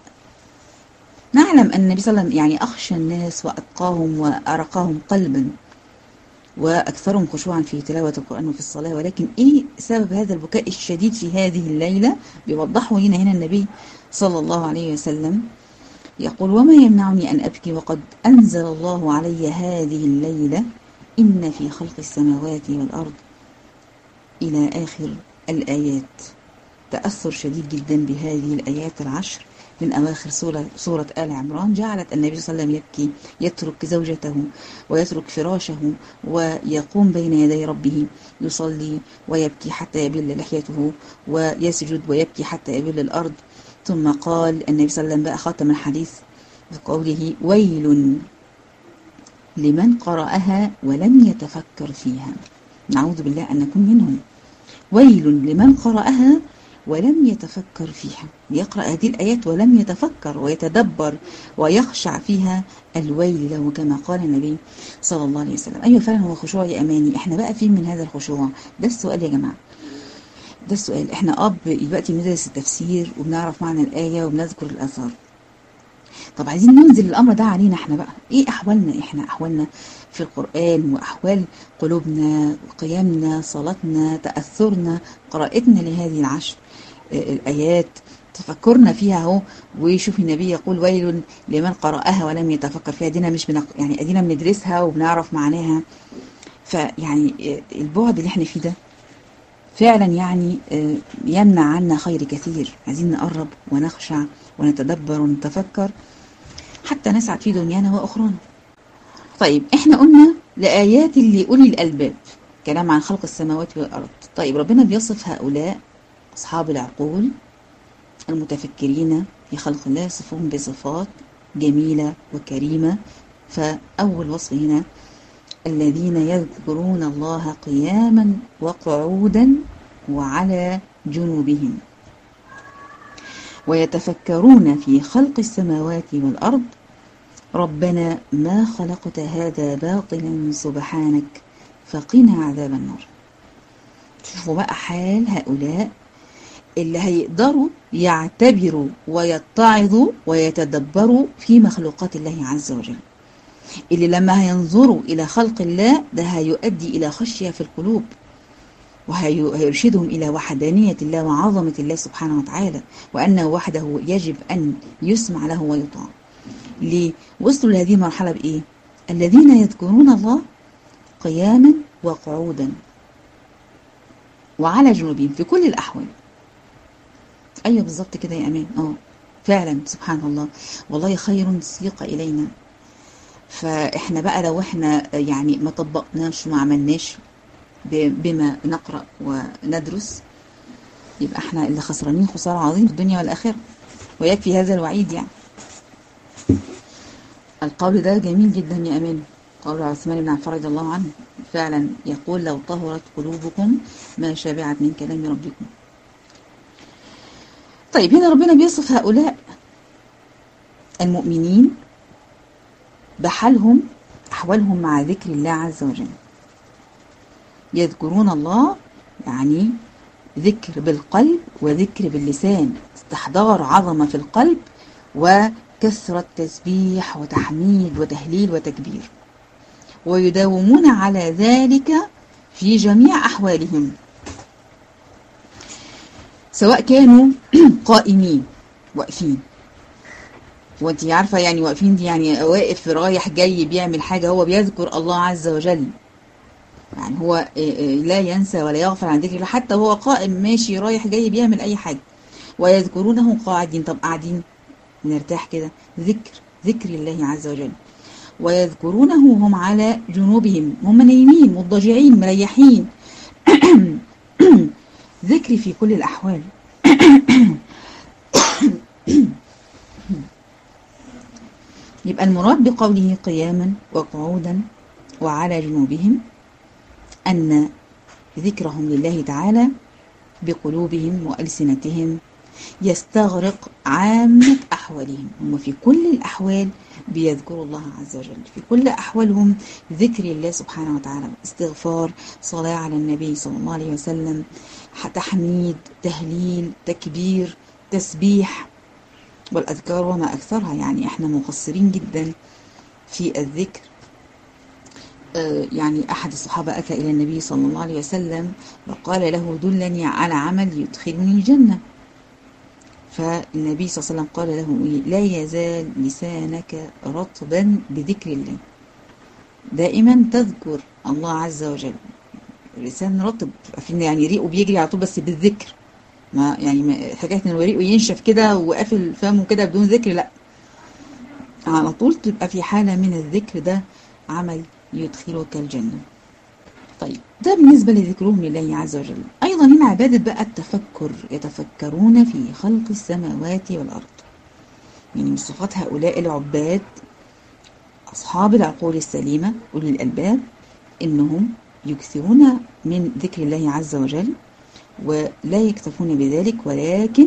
نعلم أن النبي صلى الله عليه وسلم يعني أخشى الناس وأتقاهم وأرقاهم قلبا وأكثرهم خشوعا في تلاوة القرآن وفي الصلاة، ولكن إيه سبب هذا البكاء الشديد في هذه الليلة؟ بيوضحه هنا النبي صلى الله عليه وسلم يقول وما يمنعني أن أبكي وقد أنزل الله علي هذه الليلة إن في خلق السماوات والأرض إلى آخر الآيات. تأثر شديد جدا بهذه الآيات العشر من أواخر سورة آل عمران جعلت النبي صلى الله عليه وسلم يبكي، يترك زوجته ويترك فراشه ويقوم بين يدي ربه يصلي ويبكي حتى يبل لحيته، ويسجد ويبكي حتى يبل الأرض. ثم قال النبي صلى الله عليه وسلم بقى ختم الحديث بقوله ويل لمن قرأها ولم يتفكر فيها. نعوذ بالله أن نكون منهم. ويل لمن قرأها ولم يتفكر فيها، يقرأ هذه الآيات ولم يتفكر ويتدبر ويخشع فيها، الويل له كما قال النبي صلى الله عليه وسلم. أيوة فعلا هو خشوع يا أماني. احنا بقى فين من هذا الخشوع؟ ده السؤال يا جماعة، ده السؤال. احنا دلوقتي بندرس التفسير وبنعرف معنى الآية وبنذكر الآثار. طب عايزين ننزل الأمر ده علينا احنا بقى. ايه أحوالنا؟ احنا أحوالنا في القرآن وأحوال قلوبنا وقيامنا، صلاتنا، تأثرنا، قراءتنا لهذه العشر الآيات، تفكرنا فيها اهو. ويشوف النبي يقول ويل لمن قرأها ولم يتفكر فيها. دينا مش يعني ادينا بندرسها وبنعرف معناها. فيعني البعد اللي احنا فيه ده فعلا يعني يمنع عنا خير كثير. عايزين نقرب ونخشع ونتدبر ونتفكر حتى نسعد في دنيانا وأخرانا. طيب احنا قلنا لآيات لأولي الألباب، كلام عن خلق السماوات والأرض. طيب ربنا بيصف هؤلاء أصحاب العقول المتفكرين في خلق الله، يصفهم بصفات جميلة وكريمة. فأول وصف هنا الذين يذكرون الله قياما وقعودا وعلى جنوبهم ويتفكرون في خلق السماوات والأرض ربنا ما خلقت هذا باطلا سبحانك فقنا عذاب النار. شوفوا بقى حال هؤلاء اللي هيقدروا يعتبروا ويتعظوا ويتدبروا في مخلوقات الله عز وجل، اللي لما هينظروا إلى خلق الله ده هيؤدي إلى خشية في القلوب، وهيرشدهم إلى وحدانية الله وعظمة الله سبحانه وتعالى، وأنه وحده يجب أن يسمع له ويطاع. ليه؟ وصلوا لهذه المرحلة بإيه؟ الذين يذكرون الله قياما وقعودا وعلى جنوبهم في كل الأحوال. أيوة بالظبط كده يا أمان. فعلا سبحان الله، والله خير سيق إلينا. فإحنا بقى لو إحنا يعني ما طبقناش وما عملناش بما نقرأ وندرس، يبقى إحنا اللي خسرانين خسارة عظيمة في الدنيا والآخرة، ويكفي هذا الوعيد. يعني القول ده جميل جدا يا أمان، قول عثمان بن عفان رضي الله عنه، فعلا يقول لو طهرت قلوبكم ما شبعت من كلام ربكم. طيب هنا ربنا بيصف هؤلاء المؤمنين بحالهم، أحوالهم مع ذكر الله عز وجل. يذكرون الله يعني ذكر بالقلب وذكر باللسان، استحضار عظمة في القلب وكثرة تسبيح وتحميد وتهليل وتكبير، ويداومون على ذلك في جميع أحوالهم، سواء كانوا قائمين واقفين. وانت عارفة يعني واقفين دي يعني واقف رايح جاي بيعمل حاجة، هو بيذكر الله عز وجل، يعني هو لا ينسى ولا يغفل عن ذكر الله، حتى هو قائم ماشي رايح جاي بيعمل أي حاجة. ويذكرونه قاعدين، طب قاعدين نرتاح كده، ذكر الله عز وجل. ويذكرونه هم على جنوبهم، هم نايمين مضطجعين مريحين. ذكري في كل الأحوال. يبقى المراد بقوله قياما وقعودا وعلى جنوبهم أن ذكرهم لله تعالى بقلوبهم وألسنتهم يستغرق عامة أحوالهم، هم في كل الأحوال بيذكروا الله عز وجل، في كل أحوالهم ذكر الله سبحانه وتعالى، استغفار، صلاة على النبي صلى الله عليه وسلم، تحميد، تهليل، تكبير، تسبيح، والأذكار وما أكثرها. يعني إحنا مقصرين جدا في الذكر. يعني أحد الصحابة أتى إلى النبي صلى الله عليه وسلم وقال له دلني على عمل يدخلني الجنة. فالنبي صلى الله عليه وسلم قال له لا يزال لسانك رطبا بذكر الله، دائما تذكر الله عز وجل. اللسان رطب يعني ريقه بيجري على طول بس بالذكر، ما يعني حكاية ان ريقه ينشف كده وقافل فمه كده بدون ذكر، لا، على طول تبقى في حالة من الذكر، ده عمل يدخلك الجنة. طيب ده بالنسبة لذكرهم لله عز وجل. أيضا هنا عبادة بقى التفكر، يتفكرون في خلق السماوات والأرض. يعني من صفات هؤلاء العباد أصحاب العقول السليمة أولي الألباب إنهم يكثرون من ذكر الله عز وجل، ولا يكتفون بذلك، ولكن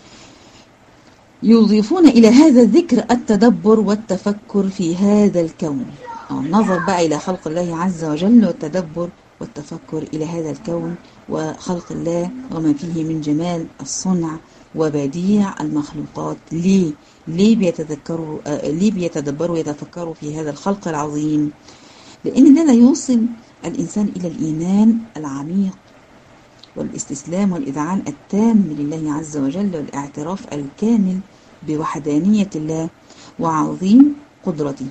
يضيفون إلى هذا الذكر التدبر والتفكر في هذا الكون، النظر بقى إلى خلق الله عز وجل والتدبر والتفكر إلى هذا الكون وخلق الله وما فيه من جمال الصنع وبديع المخلوقات. ليه بيتدبروا ويتفكروا في هذا الخلق العظيم؟ لأن ده لا يوصل الإنسان إلى الإيمان العميق والاستسلام والإذعان التام لله عز وجل، والاعتراف الكامل بوحدانية الله وعظيم قدرته.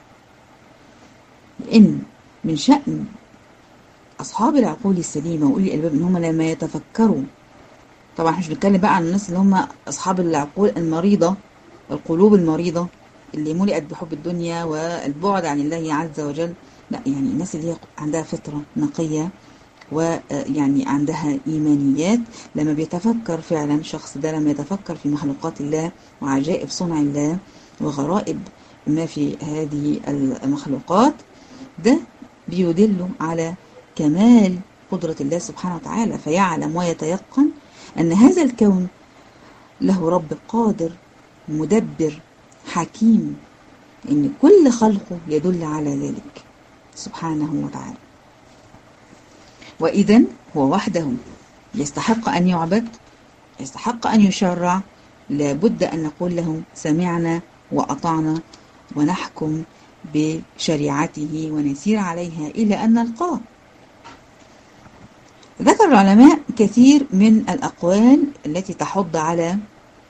لأن من شأن أصحاب العقول السليمة وأولي الألباب إن هم لما يتفكروا، طبعا مش بنتكلم بقى عن الناس اللي هم أصحاب العقول المريضة والقلوب المريضة اللي ملئت بحب الدنيا والبعد عن الله عز وجل، لا، يعني الناس اللي هي عندها فطرة نقية ويعني عندها إيمانيات، لما بيتفكر فعلا شخص ده، لما يتفكر في مخلوقات الله وعجائب صنع الله وغرائب ما في هذه المخلوقات، ده بيدل على كمال قدرة الله سبحانه وتعالى، فيعلم ويتيقن أن هذا الكون له رب قادر مدبر حكيم، إن كل خلقه يدل على ذلك سبحانه وتعالى. وإذن هو وحده يستحق أن يعبد، يستحق أن يشرع، لابد أن نقول له سمعنا وأطعنا ونحكم بشريعته ونسير عليها إلى أن نلقاه. ذكر العلماء كثير من الأقوال التي تحض على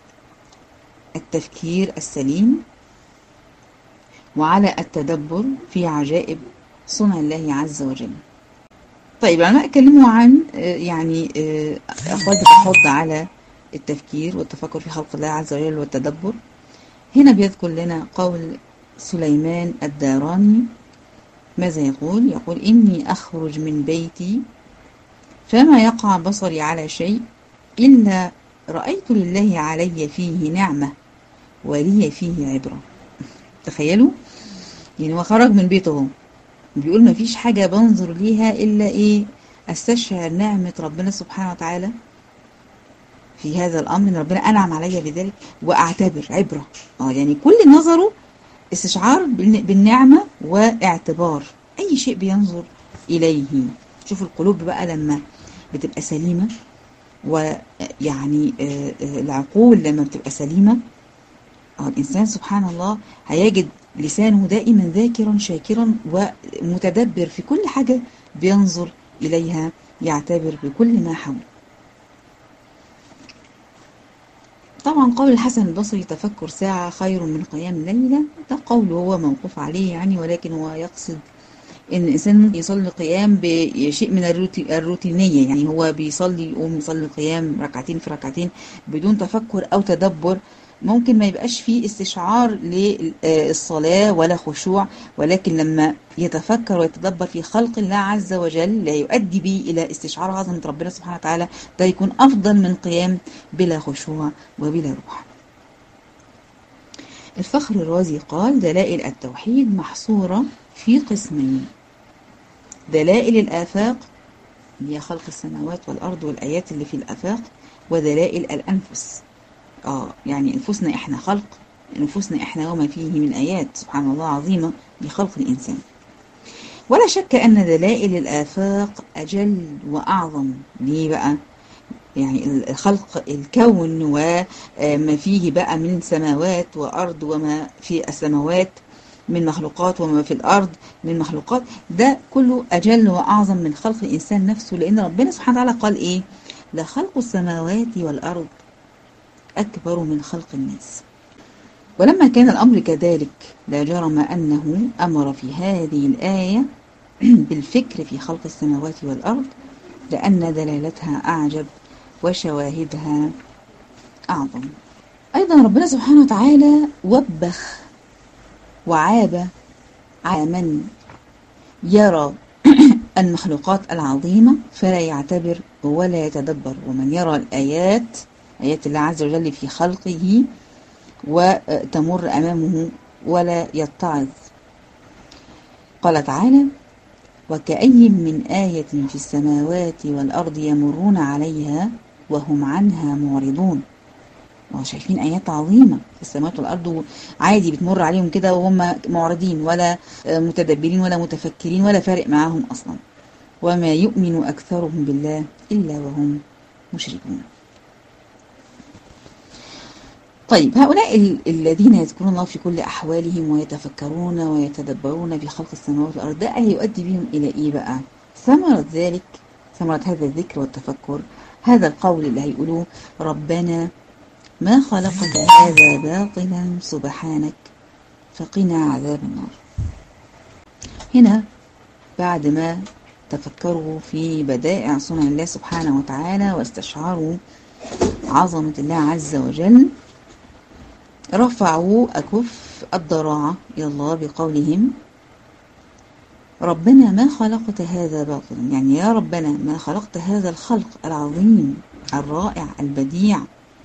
التفكير السليم وعلى التدبر في عجائب صنع الله عز وجل. طيب العلماء اتكلموا عن يعني أقوال تحض على التفكير والتفكر في خلق الله عز وجل والتدبر. هنا بيذكر لنا قول سليمان الداراني، ماذا يقول؟ يقول إني أخرج من بيتي فما يقع بصري على شيء إلا رأيت لله علي فيه نعمة ولي فيه عبرة. تخيلوا، يعني هو خرج من بيته، بيقول ما فيش حاجة بنظر ليها إلا إيه؟ أستشعر نعمة ربنا سبحانه وتعالى في هذا الأمر، إن ربنا أنعم علي بذلك، وأعتبر عبرة. يعني كل نظره استشعار بالنعمة واعتبار أي شيء بينظر إليه. شوف القلوب بقى لما بتبقى سليمة، ويعني العقول لما بتبقى سليمة، الإنسان سبحان الله هيجد لسانه دائما ذاكرا شاكرا ومتدبر في كل حاجة بينظر إليها، يعتبر بكل ما حوله. طبعا قول الحسن البصري تفكر ساعة خير من قيام ليلة، ده قول هو موقوف عليه يعني، ولكن هو يقصد ان الانسان ممكن يصلي قيام بشيء من الروتينية، يعني هو بيصلي يقوم يصلي قيام ركعتين في ركعتين بدون تفكر او تدبر، ممكن ما يبقاش فيه استشعار للصلاة ولا خشوع، ولكن لما يتفكر ويتدبر في خلق الله عز وجل لا يؤدي به إلى استشعار عظمة ربنا سبحانه وتعالى، ده يكون أفضل من قيام بلا خشوع وبلا روح. الفخر الرازي قال: دلائل التوحيد محصورة في قسمين: دلائل الآفاق هي خلق السماوات والأرض والآيات اللي في الآفاق، ودلائل الأنفس يعني أنفسنا إحنا، خلق أنفسنا إحنا وما فيه من آيات سبحان الله عظيمة لخلق الإنسان. ولا شك أن دلائل الآفاق أجل وأعظم. ليه بقى؟ يعني خلق الكون وما فيه بقى من سماوات وأرض، وما في السماوات من مخلوقات وما في الأرض من مخلوقات، ده كله أجل وأعظم من خلق الإنسان نفسه، لأن ربنا سبحانه وتعالى قال إيه؟ لخلق السماوات والأرض أكبر من خلق الناس. ولما كان الأمر كذلك لا جرم أنه أمر في هذه الآية بالفكر في خلق السماوات والأرض، لأن دلالتها أعجب وشواهدها أعظم. أيضا ربنا سبحانه وتعالى وبخ وعاب على من يرى المخلوقات العظيمة فلا يعتبر ولا يتدبر، ومن يرى الآيات، آيات الله عز وجل في خلقه، وتمر أمامه ولا يتعظ. قال تعالى: وكأي من آية في السماوات والأرض يمرون عليها وهم عنها معرضون. شايفين آيات عظيمة في السماوات والأرض عادي بتمر عليهم كده وهم معرضين، ولا متدبرين ولا متفكرين، ولا فارق معاهم أصلا. وما يؤمن أكثرهم بالله إلا وهم مشركون. طيب، هؤلاء الذين يذكرون الله في كل أحوالهم ويتفكرون ويتدبرون في خلق السماوات والأرض، ده هيؤدي بهم إلى إيه بقى؟ ثمرة ذلك، ثمرة هذا الذكر والتفكر، هذا القول اللي هيقولوه: ربنا ما خلقت هذا باطلا سبحانك فقنا عذاب النار. هنا بعد ما تفكروا في بدائع صنع الله سبحانه وتعالى واستشعروا عظمة الله عز وجل، رفعوا أكف الضراعة إلى الله بقولهم: ربنا ما خلقت هذا باطلا، يعني يا ربنا ما خلقت هذا الخلق العظيم الرائع البديع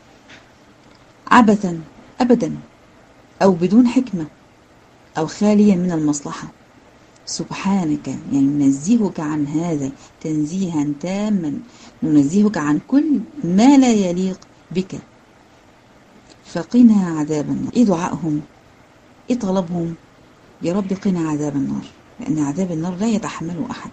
عبثا أبدا، أو بدون حكمة، أو خاليا من المصلحة. سبحانك، يعني ننزهك عن هذا تنزيها تاما، ننزهك عن كل ما لا يليق بك. فقنا عذاب النار. ايه دعائهم؟ ايه طلبهم؟ يا رب قنا عذاب النار، لأن عذاب النار لا يتحمله أحد.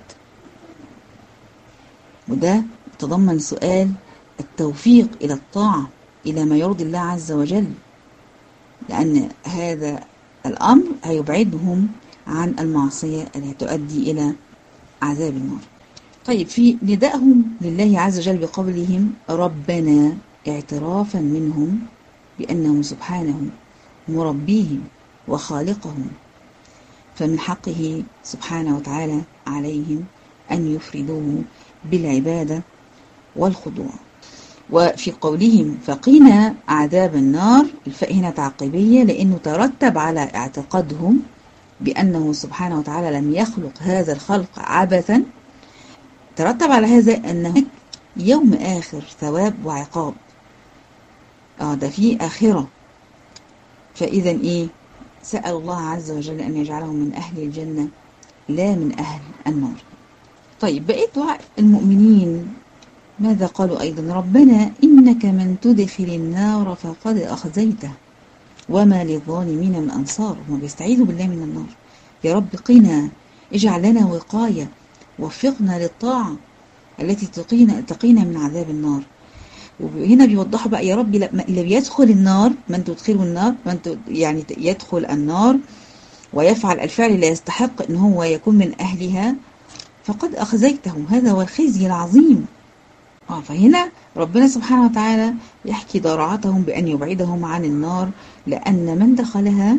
وده يتضمن سؤال التوفيق إلى الطاعة، إلى ما يرضي الله عز وجل، لأن هذا الأمر هيبعدهم عن المعصية التي تؤدي إلى عذاب النار. طيب، في ندائهم لله عز وجل بقولهم ربنا اعترافا منهم بأنه سبحانه مربيهم وخالقهم، فمن حقه سبحانه وتعالى عليهم أن يفردوه بالعبادة والخضوع. وفي قولهم فقنا عذاب النار، الفاء هنا تعقيبية، لأنه ترتب على اعتقادهم بأنه سبحانه وتعالى لم يخلق هذا الخلق عبثا، ترتب على هذا أنه يوم آخر ثواب وعقاب، ده في آخرة. فإذا إيه؟ سأل الله عز وجل أن يجعلهم من أهل الجنة لا من أهل النار. طيب، بقيت دعاء المؤمنين ماذا قالوا أيضا؟ ربنا إنك من تدخل النار فقد أخزيته وما للظالمين من أنصار. هم بيستعيذوا بالله من النار. يا رب قنا، اجعل لنا وقاية، وفقنا للطاعة التي تقينا من عذاب النار. وهنا بيوضحوا بقى يا رب اللي بيدخل النار، من تدخله النار، يعني يدخل النار ويفعل الفعل لا يستحق ان هو يكون من اهلها، فقد اخزيته. هذا هو الخزي العظيم. فهنا ربنا سبحانه وتعالى يحكي ضراعتهم بأن يبعدهم عن النار، لأن من دخلها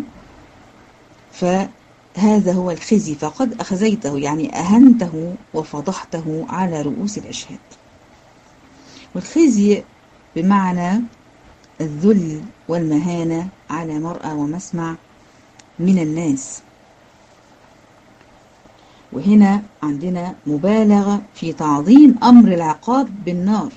فهذا هو الخزي. فقد أخزيته يعني أهنته وفضحته على رؤوس الأشهاد. والخزي بمعنى الذل والمهانة على مرأى ومسمع من الناس. وهنا عندنا مبالغة في تعظيم أمر العقاب بالنار،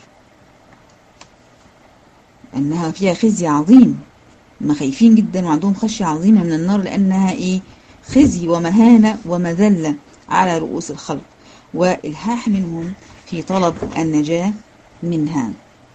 أنها فيها خزي عظيم. هم خايفين جدا وعندهم خشية عظيمة من النار، لأنها خزي ومهانة ومذلة على رؤوس الخلق، وإلحاح منهم في طلب النجاة منها.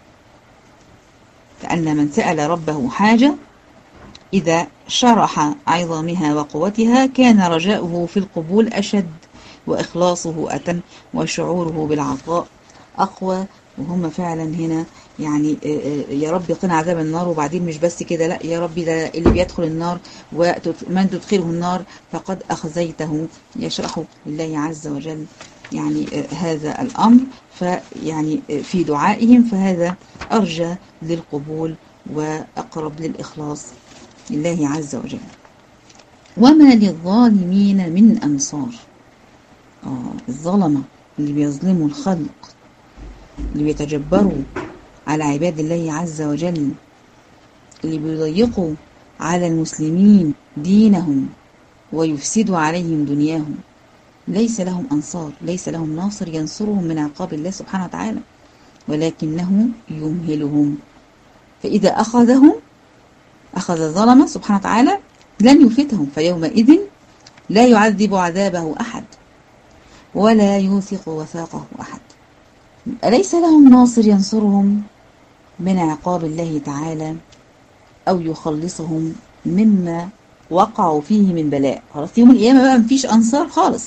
لأن من سأل ربه حاجة إذا شرح عظامها وقوتها كان رجاؤه في القبول أشد، وإخلاصه أتم، وشعوره بالعطاء أقوى. وهم فعلا هنا يعني يا رب قنا عذاب النار. وبعدين مش بس كده، لا يا رب ده اللي بيدخل النار ومن تدخله النار فقد أخزيته، يشرح لله عز وجل يعني هذا الأمر. فيعني في دعائهم فهذا أرجى للقبول وأقرب للإخلاص لله عز وجل. وما للظالمين من أنصار. الظلمة اللي بيظلموا الخلق، اللي بيتجبروا على عباد الله عز وجل، اللي بيضيقوا على المسلمين دينهم ويفسدوا عليهم دنياهم، ليس لهم أنصار، ليس لهم ناصر ينصرهم من عقاب الله سبحانه وتعالى، ولكنه يمهلهم. فإذا أخذهم أخذ الظلمة سبحانه وتعالى لن يفتهم، فيومئذ لا يعذب عذابه أحد ولا يوثق وثاقه أحد. أليس لهم ناصر ينصرهم من عقاب الله تعالى أو يخلصهم مما وقعوا فيه من بلاء؟ خلاص يوم القيامة بقى مفيش أنصار خالص،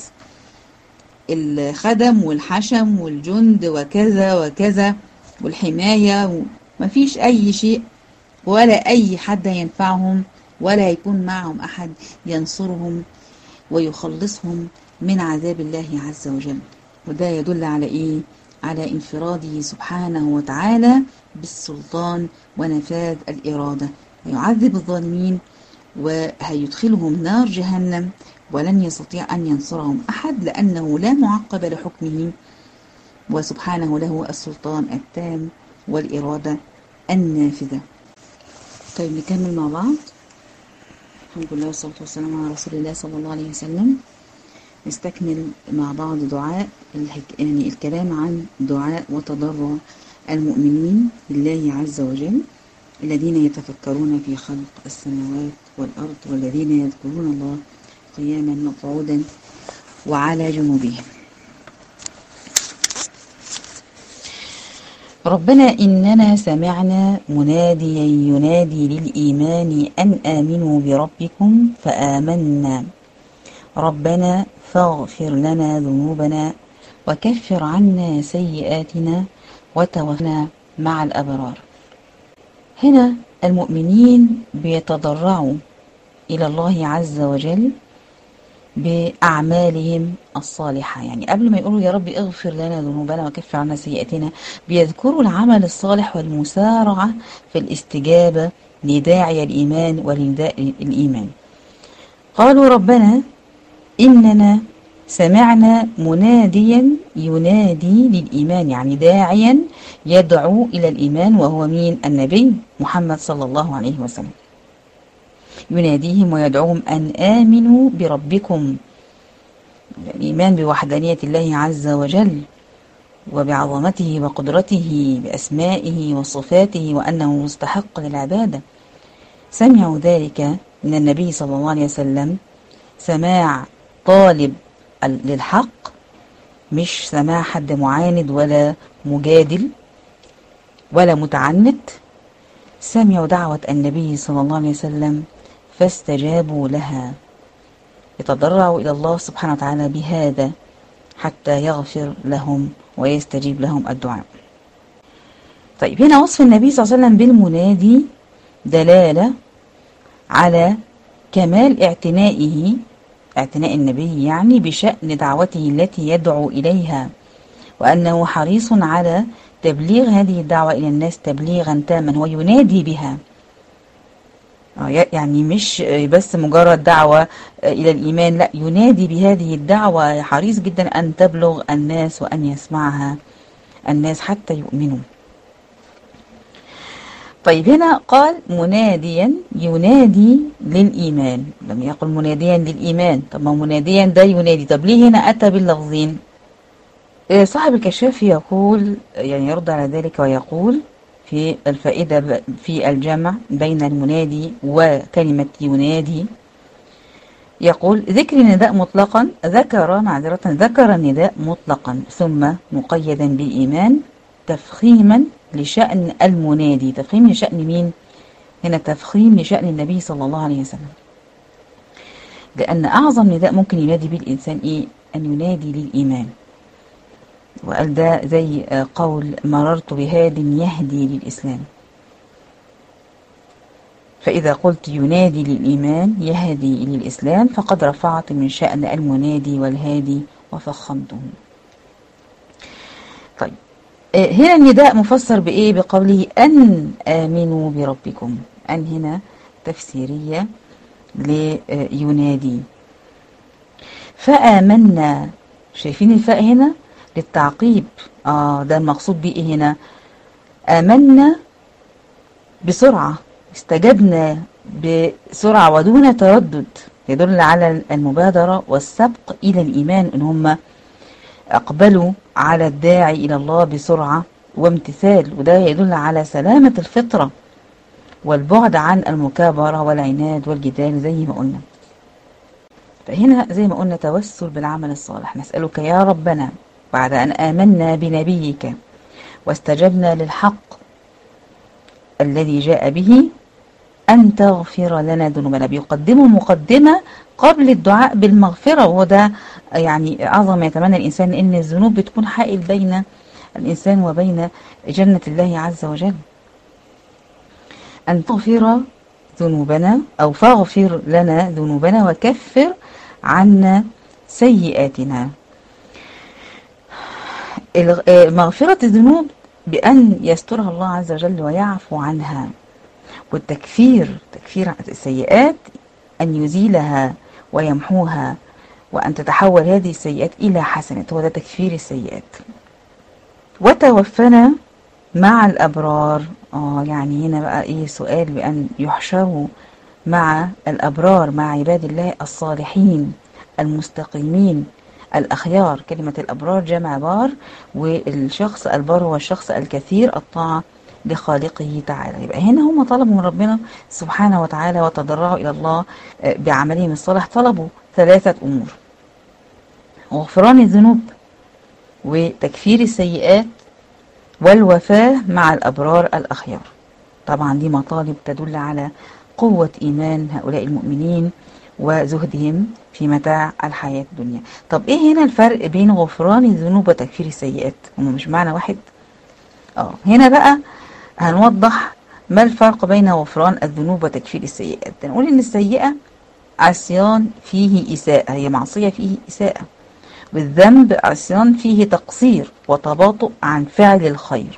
الخدم والحشم والجند وكذا وكذا والحماية، مفيش أي شيء ولا أي حد ينفعهم، ولا يكون معهم أحد ينصرهم ويخلصهم من عذاب الله عز وجل. وده يدل على إيه؟ على انفراده سبحانه وتعالى بالسلطان ونفاذ الإرادة. يعذب الظالمين وهيدخلهم نار جهنم، ولن يستطيع أن ينصرهم أحد، لأنه لا معقب لحكمه، وسبحانه له السلطان التام والإرادة النافذة. طيب نكمل مع بعض. الحمد لله والصلاة والسلام على رسول الله صلى الله عليه وسلم. نستكمل مع بعض دعاء يعني الكلام عن دعاء وتضرع المؤمنين بالله عز وجل، الذين يتفكرون في خلق السماوات والأرض، والذين يذكرون الله قياما وقعودا وعلى جنوبهم. ربنا إننا سمعنا مناديا ينادي للإيمان أن آمنوا بربكم فآمنا، ربنا فاغفر لنا ذنوبنا وكفر عنا سيئاتنا وتوفنا مع الأبرار. هنا المؤمنين بيتضرعوا إلى الله عز وجل بأعمالهم الصالحة، يعني قبل ما يقولوا يا رب اغفر لنا ذنوبنا وكفر عنا سيئاتنا بيذكروا العمل الصالح والمسارعة في الاستجابة لداعي الإيمان ولنداء الإيمان. قالوا ربنا إننا سمعنا مناديا ينادي للإيمان، يعني داعيا يدعو إلى الإيمان، وهو مين؟ النبي محمد صلى الله عليه وسلم. يناديهم ويدعوهم أن آمنوا بربكم، الإيمان بوحدانية الله عز وجل وبعظمته وقدرته بأسمائه وصفاته وأنه مستحق للعبادة. سمعوا ذلك من النبي صلى الله عليه وسلم سماع طالب للحق مش سماع حد معاند ولا مجادل ولا متعنت. سمعوا دعوة النبي صلى الله عليه وسلم فاستجابوا لها، يتضرعوا إلى الله سبحانه وتعالى بهذا حتى يغفر لهم ويستجيب لهم الدعاء. طيب هنا وصف النبي صلى الله عليه وسلم بالمنادي دلالة على كمال اعتنائه، اعتناء النبي يعني بشأن دعوته التي يدعو إليها، وأنه حريص على تبليغ هذه الدعوة إلى الناس تبليغا تاما، هو ينادي بها. يعني مش بس مجرد دعوة إلى الإيمان، لا، ينادي بهذه الدعوة، حريص جدا أن تبلغ الناس وأن يسمعها الناس حتى يؤمنوا. طيب هنا قال مناديا، ينادي للإيمان، لم يقل مناديا للإيمان. طب ما مناديا ده ينادي، طب ليه هنا أتى باللفظين؟ صاحب الكشاف يقول، يعني يرد على ذلك ويقول في الفائدة في الجمع بين المنادي وكلمة ينادي، يقول ذكر النداء مطلقا، ذكر النداء مطلقا ثم مقيدا بالإيمان تفخيما لشأن المنادي. تفخيم لشأن مين؟ هنا تفخيم لشأن النبي صلى الله عليه وسلم، لأن أعظم نداء ممكن ينادي به الإنسان إيه؟ أن ينادي للإيمان. وقال ده زي قول مررت بهاد يهدي للإسلام. فإذا قلت ينادي للإيمان يهدي للإسلام فقد رفعت من شأن المنادي والهادي وفخمته. طيب هنا النداء مفسر بإيه؟ بقوله أن آمنوا بربكم. أن هنا تفسيرية لينادي. فآمنا، شايفين الفاء هنا للتعقيب. ده المقصود بإيه هنا؟ آمنا بسرعة، استجبنا بسرعة ودون تردد، يدل على المبادرة والسبق إلى الإيمان، إن هم أقبلوا على الداعي إلى الله بسرعة وامتثال، وده يدل على سلامة الفطرة والبعد عن المكابرة والعناد والجدال زي ما قلنا. فهنا زي ما قلنا توسل بالعمل الصالح، نسألك يا ربنا بعد أن آمنا بنبيك واستجبنا للحق الذي جاء به أن تغفر لنا ذنوبنا. بيقدموا مقدمة قبل الدعاء بالمغفرة، وده يعني أعظم ما يتمنى الإنسان، إن الذنوب بتكون حائل بين الإنسان وبين جنة الله عز وجل. أن تغفر ذنوبنا أو فاغفر لنا ذنوبنا وكفر عنا سيئاتنا. مغفرة الذنوب بأن يسترها الله عز وجل ويعفو عنها، والتكفير تكفير السيئات أن يزيلها ويمحوها، وأن تتحول هذه السيئات إلى حسنات، هو ده تكفير السيئات. وتوفنا مع الأبرار. يعني هنا بقى إيه سؤال، بأن يحشروا مع الأبرار، مع عباد الله الصالحين المستقيمين الأخيار. كلمة الأبرار جمع بار، والشخص البار هو الشخص الكثير الطاعة لخالقه تعالى. يبقى هنا هم طلبوا من ربنا سبحانه وتعالى وتضرعوا إلى الله بعملهم الصالح، طلبوا 3 أمور: غفران الذنوب وتكفير السيئات والوفاة مع الأبرار الأخيار. طبعا دي مطالب تدل على قوة إيمان هؤلاء المؤمنين وزهدهم في متاع الحياة الدنيا. طب إيه هنا الفرق بين غفران الذنوب وتكفير السيئات؟ هم مش معنى واحد؟ هنا بقى هنوضح ما الفرق بين غفران الذنوب وتكفير السيئات. نقول إن السيئة عصيان فيه إساءة، هي معصية فيه إساءة، والذنب عصيان فيه تقصير وتباطؤ عن فعل الخير.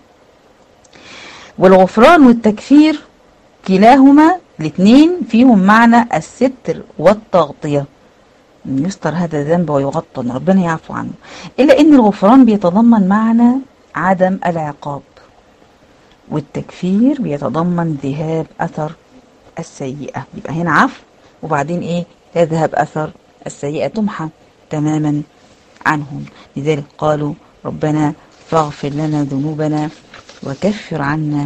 والغفران والتكفير كلاهما الاثنين فيهم معنى الستر والتغطية، ان يستر هذا الذنب ويغطى، ان ربنا يعفو عنه. الا ان الغفران بيتضمن معنى عدم العقاب، والتكفير بيتضمن ذهاب اثر السيئة. يبقى هنا عفو، وبعدين ايه؟ يذهب اثر السيئة، تمحى تماما عنهم. لذلك قالوا ربنا فاغفر لنا ذنوبنا وكفر عنا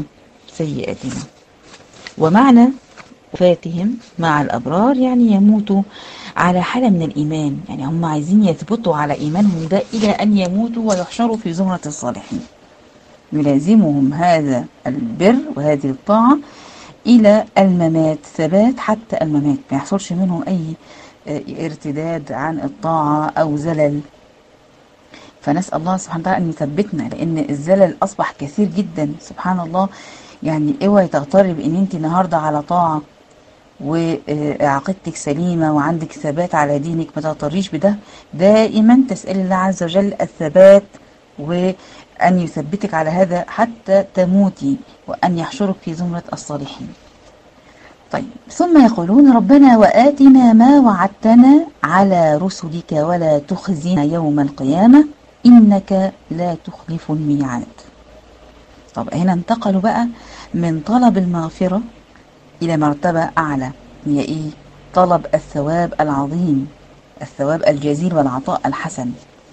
سيئاتنا. ومعنى وفاتهم مع الأبرار يعني يموتوا على حالة من الإيمان، يعني هم عايزين يثبتوا على إيمانهم ده إلى أن يموتوا ويحشروا في زمرة الصالحين. يلازمهم هذا البر وهذه الطاعة إلى الممات، ثبات حتى الممات، ما يحصلش منهم أي ارتداد عن الطاعة أو زلل. فنسأل الله سبحانه وتعالى أن يثبتنا، لأن الزلل أصبح كثير جدا سبحان الله. يعني اوعي تغتري بأن أنت النهاردة على طاعة وعقيدتك سليمة وعندك ثبات على دينك، ما تغتريش بده. دائما تسأل الله عز وجل الثبات وأن يثبتك على هذا حتى تموتي، وأن يحشرك في زمرة الصالحين. طيب، ثم يقولون ربنا وآتنا ما وعدتنا على رسلك ولا تخزنا يوم القيامة إنك لا تخلف الميعاد. طب هنا انتقلوا بقى من طلب المغفرة إلى مرتبة أعلى، هي إيه؟ طلب الثواب العظيم، الثواب الجزيل والعطاء الحسن.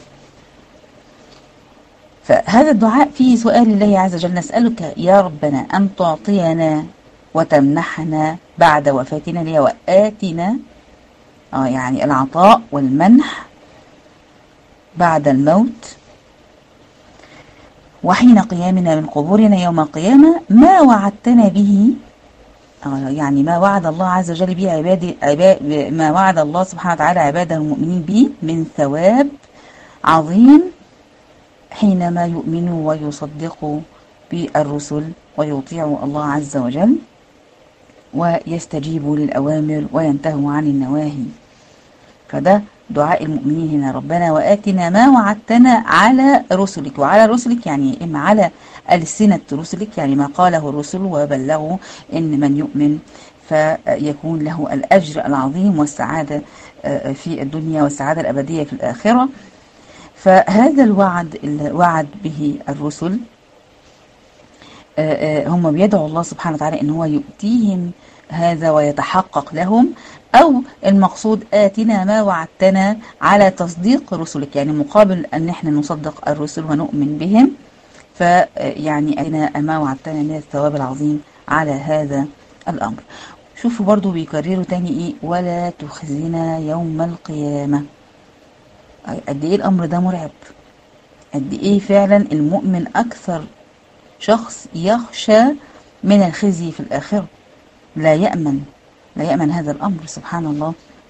فهذا الدعاء فيه سؤال الله عز وجل: نسألك يا ربنا أن تعطينا وتمنحنا بعد وفاتنا، لي وآتنا يعني العطاء والمنح بعد الموت، وحين قيامنا من قبورنا يوم القيامة ما وعدتنا به، يعني ما وعد الله عز وجل به ما وعد الله سبحانه وتعالى عباده المؤمنين به من ثواب عظيم حينما يؤمنوا ويصدقوا بالرسل ويطيعوا الله عز وجل ويستجيبوا للأوامر وينتهوا عن النواهي. فده دعاء المؤمنين هنا: ربنا وآتنا ما وعدتنا على رسلك. وعلى رسلك يعني إما على ألسنة رسلك، يعني ما قاله الرسل وبلغوا إن من يؤمن فيكون له الأجر العظيم والسعادة في الدنيا والسعادة الأبدية في الآخرة. فهذا الوعد اللي وعد به الرسل، هم بيدعوا الله سبحانه وتعالى إن هو يؤتيهم هذا ويتحقق لهم، أو المقصود آتنا ما وعدتنا على تصديق رسلك، يعني مقابل أن احنا نصدق الرسل ونؤمن بهم، فيعني آتنا ما وعدتنا من الثواب العظيم على هذا الأمر. شوفوا برضو بيكرروا تاني إيه: ولا تخزنا يوم القيامة. قد إيه الأمر ده مرعب، قد إيه فعلا المؤمن أكثر شخص يخشى من الخزي في الآخرة، لا يأمن هذا الأمر سبحان الله.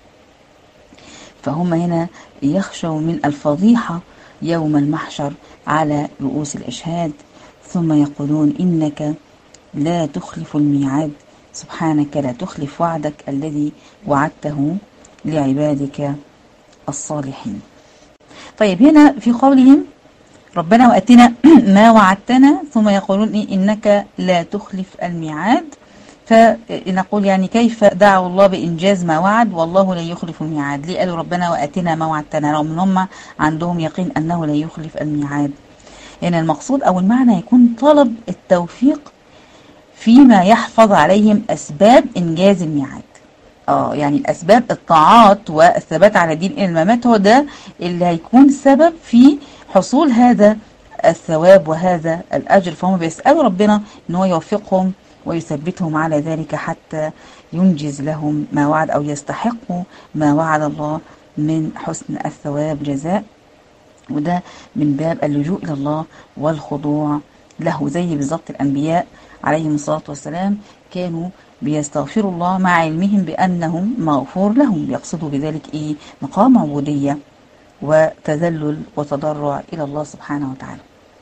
فهم هنا يخشوا من الفضيحة يوم المحشر على رؤوس الأشهاد. ثم يقولون إنك لا تخلف الميعاد، سبحانك لا تخلف وعدك الذي وعدته لعبادك الصالحين. طيب، هنا في قولهم ربنا وآتنا ما وعدتنا، ثم يقولون إنك لا تخلف الميعاد، فنقول يعني كيف دعوا الله بإنجاز ما وعد والله لا يخلف الميعاد؟ ليه قالوا ربنا وآتنا ما وعدتنا رغم ان هم عندهم يقين أنه لا يخلف الميعاد؟ يعني المقصود أو المعنى يكون طلب التوفيق فيما يحفظ عليهم أسباب إنجاز الميعاد. يعني الأسباب الطاعات والثبات على دين الممات هو ده اللي هيكون سبب في حصول هذا الثواب وهذا الأجر. فهم بيسألوا ربنا إن هو يوفقهم ويثبتهم على ذلك حتى ينجز لهم ما وعد أو يستحقوا ما وعد الله من حسن الثواب جزاء. وده من باب اللجوء إلى الله والخضوع له، زي بالضبط الأنبياء عليهم الصلاة والسلام كانوا بيستغفروا الله مع علمهم بأنهم مغفور لهم، بيقصدوا بذلك إيه؟ مقام عبودية وتذلل وتضرع إلى الله سبحانه وتعالى.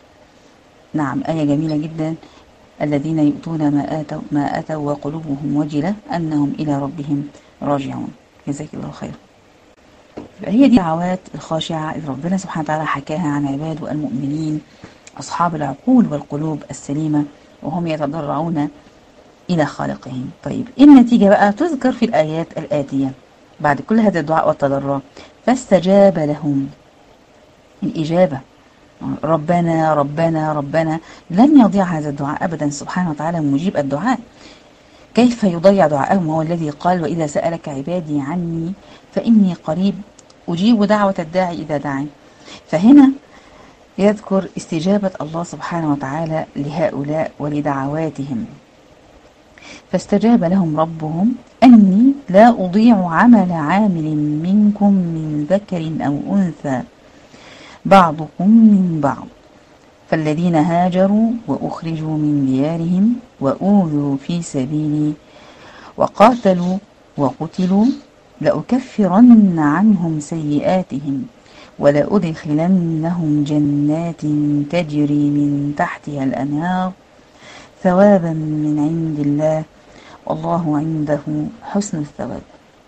نعم، آية جميلة جدا: الذين يؤتون ما آتوا وقلوبهم وجلة أنهم إلى ربهم راجعون. جزاك الله خير. هي دي الدعوات الخاشعة اللي ربنا سبحانه وتعالى حكاها عن عباده المؤمنين أصحاب العقول والقلوب السليمة وهم يتضرعون إلى خالقهم. طيب، النتيجة بقى تذكر في الآيات الآتية بعد كل هذا الدعاء والتضرع: فاستجاب لهم. الإجابة ربنا ربنا ربنا، لن يضيع هذا الدعاء أبدا، سبحانه وتعالى مجيب الدعاء. كيف يضيع دعاءهم؟ هو الذي قال: وإذا سألك عبادي عني فإني قريب أجيب دعوة الداعي إذا دعاني. فهنا يذكر استجابة الله سبحانه وتعالى لهؤلاء ولدعواتهم. فاستجاب لهم ربهم أني لا أضيع عمل عامل منكم من ذكر أو أنثى بعضكم من بعض، فالذين هاجروا وأخرجوا من ديارهم وأوذوا في سبيلي وقاتلوا وقتلوا لأكفرن عنهم سيئاتهم ولأدخلنهم جنات تجري من تحتها الأنهار ثوابا من عند الله والله عنده حسن الثواب.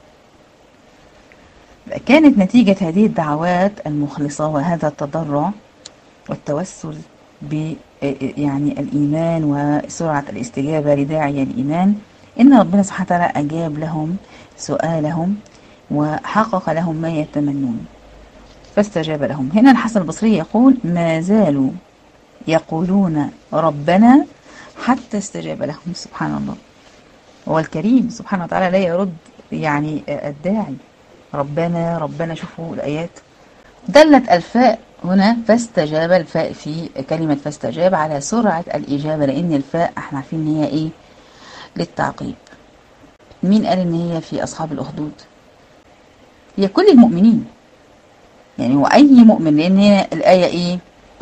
كانت نتيجة هذه الدعوات المخلصة وهذا التضرع والتوسل يعني الإيمان وسرعة الاستجابة لداعي الإيمان إن ربنا سبحانه وتعالى أجاب لهم سؤالهم وحقق لهم ما يتمنون فاستجاب لهم. هنا الحسن البصري يقول ما زالوا يقولون ربنا حتى استجاب لهم. سبحان الله، هو الكريم سبحانه وتعالى لا يرد يعني الداعي ربنا ربنا. شوفوا الآيات دلت الفاء هنا فاستجاب، الفاء في كلمة فاستجاب على سرعة الإجابة، لأن الفاء احنا عارفين ان هي ايه للتعقيب. مين قال ان هي في أصحاب الأخدود؟ هي كل المؤمنين، يعني هو أي مؤمن، لأن هي الآية ايه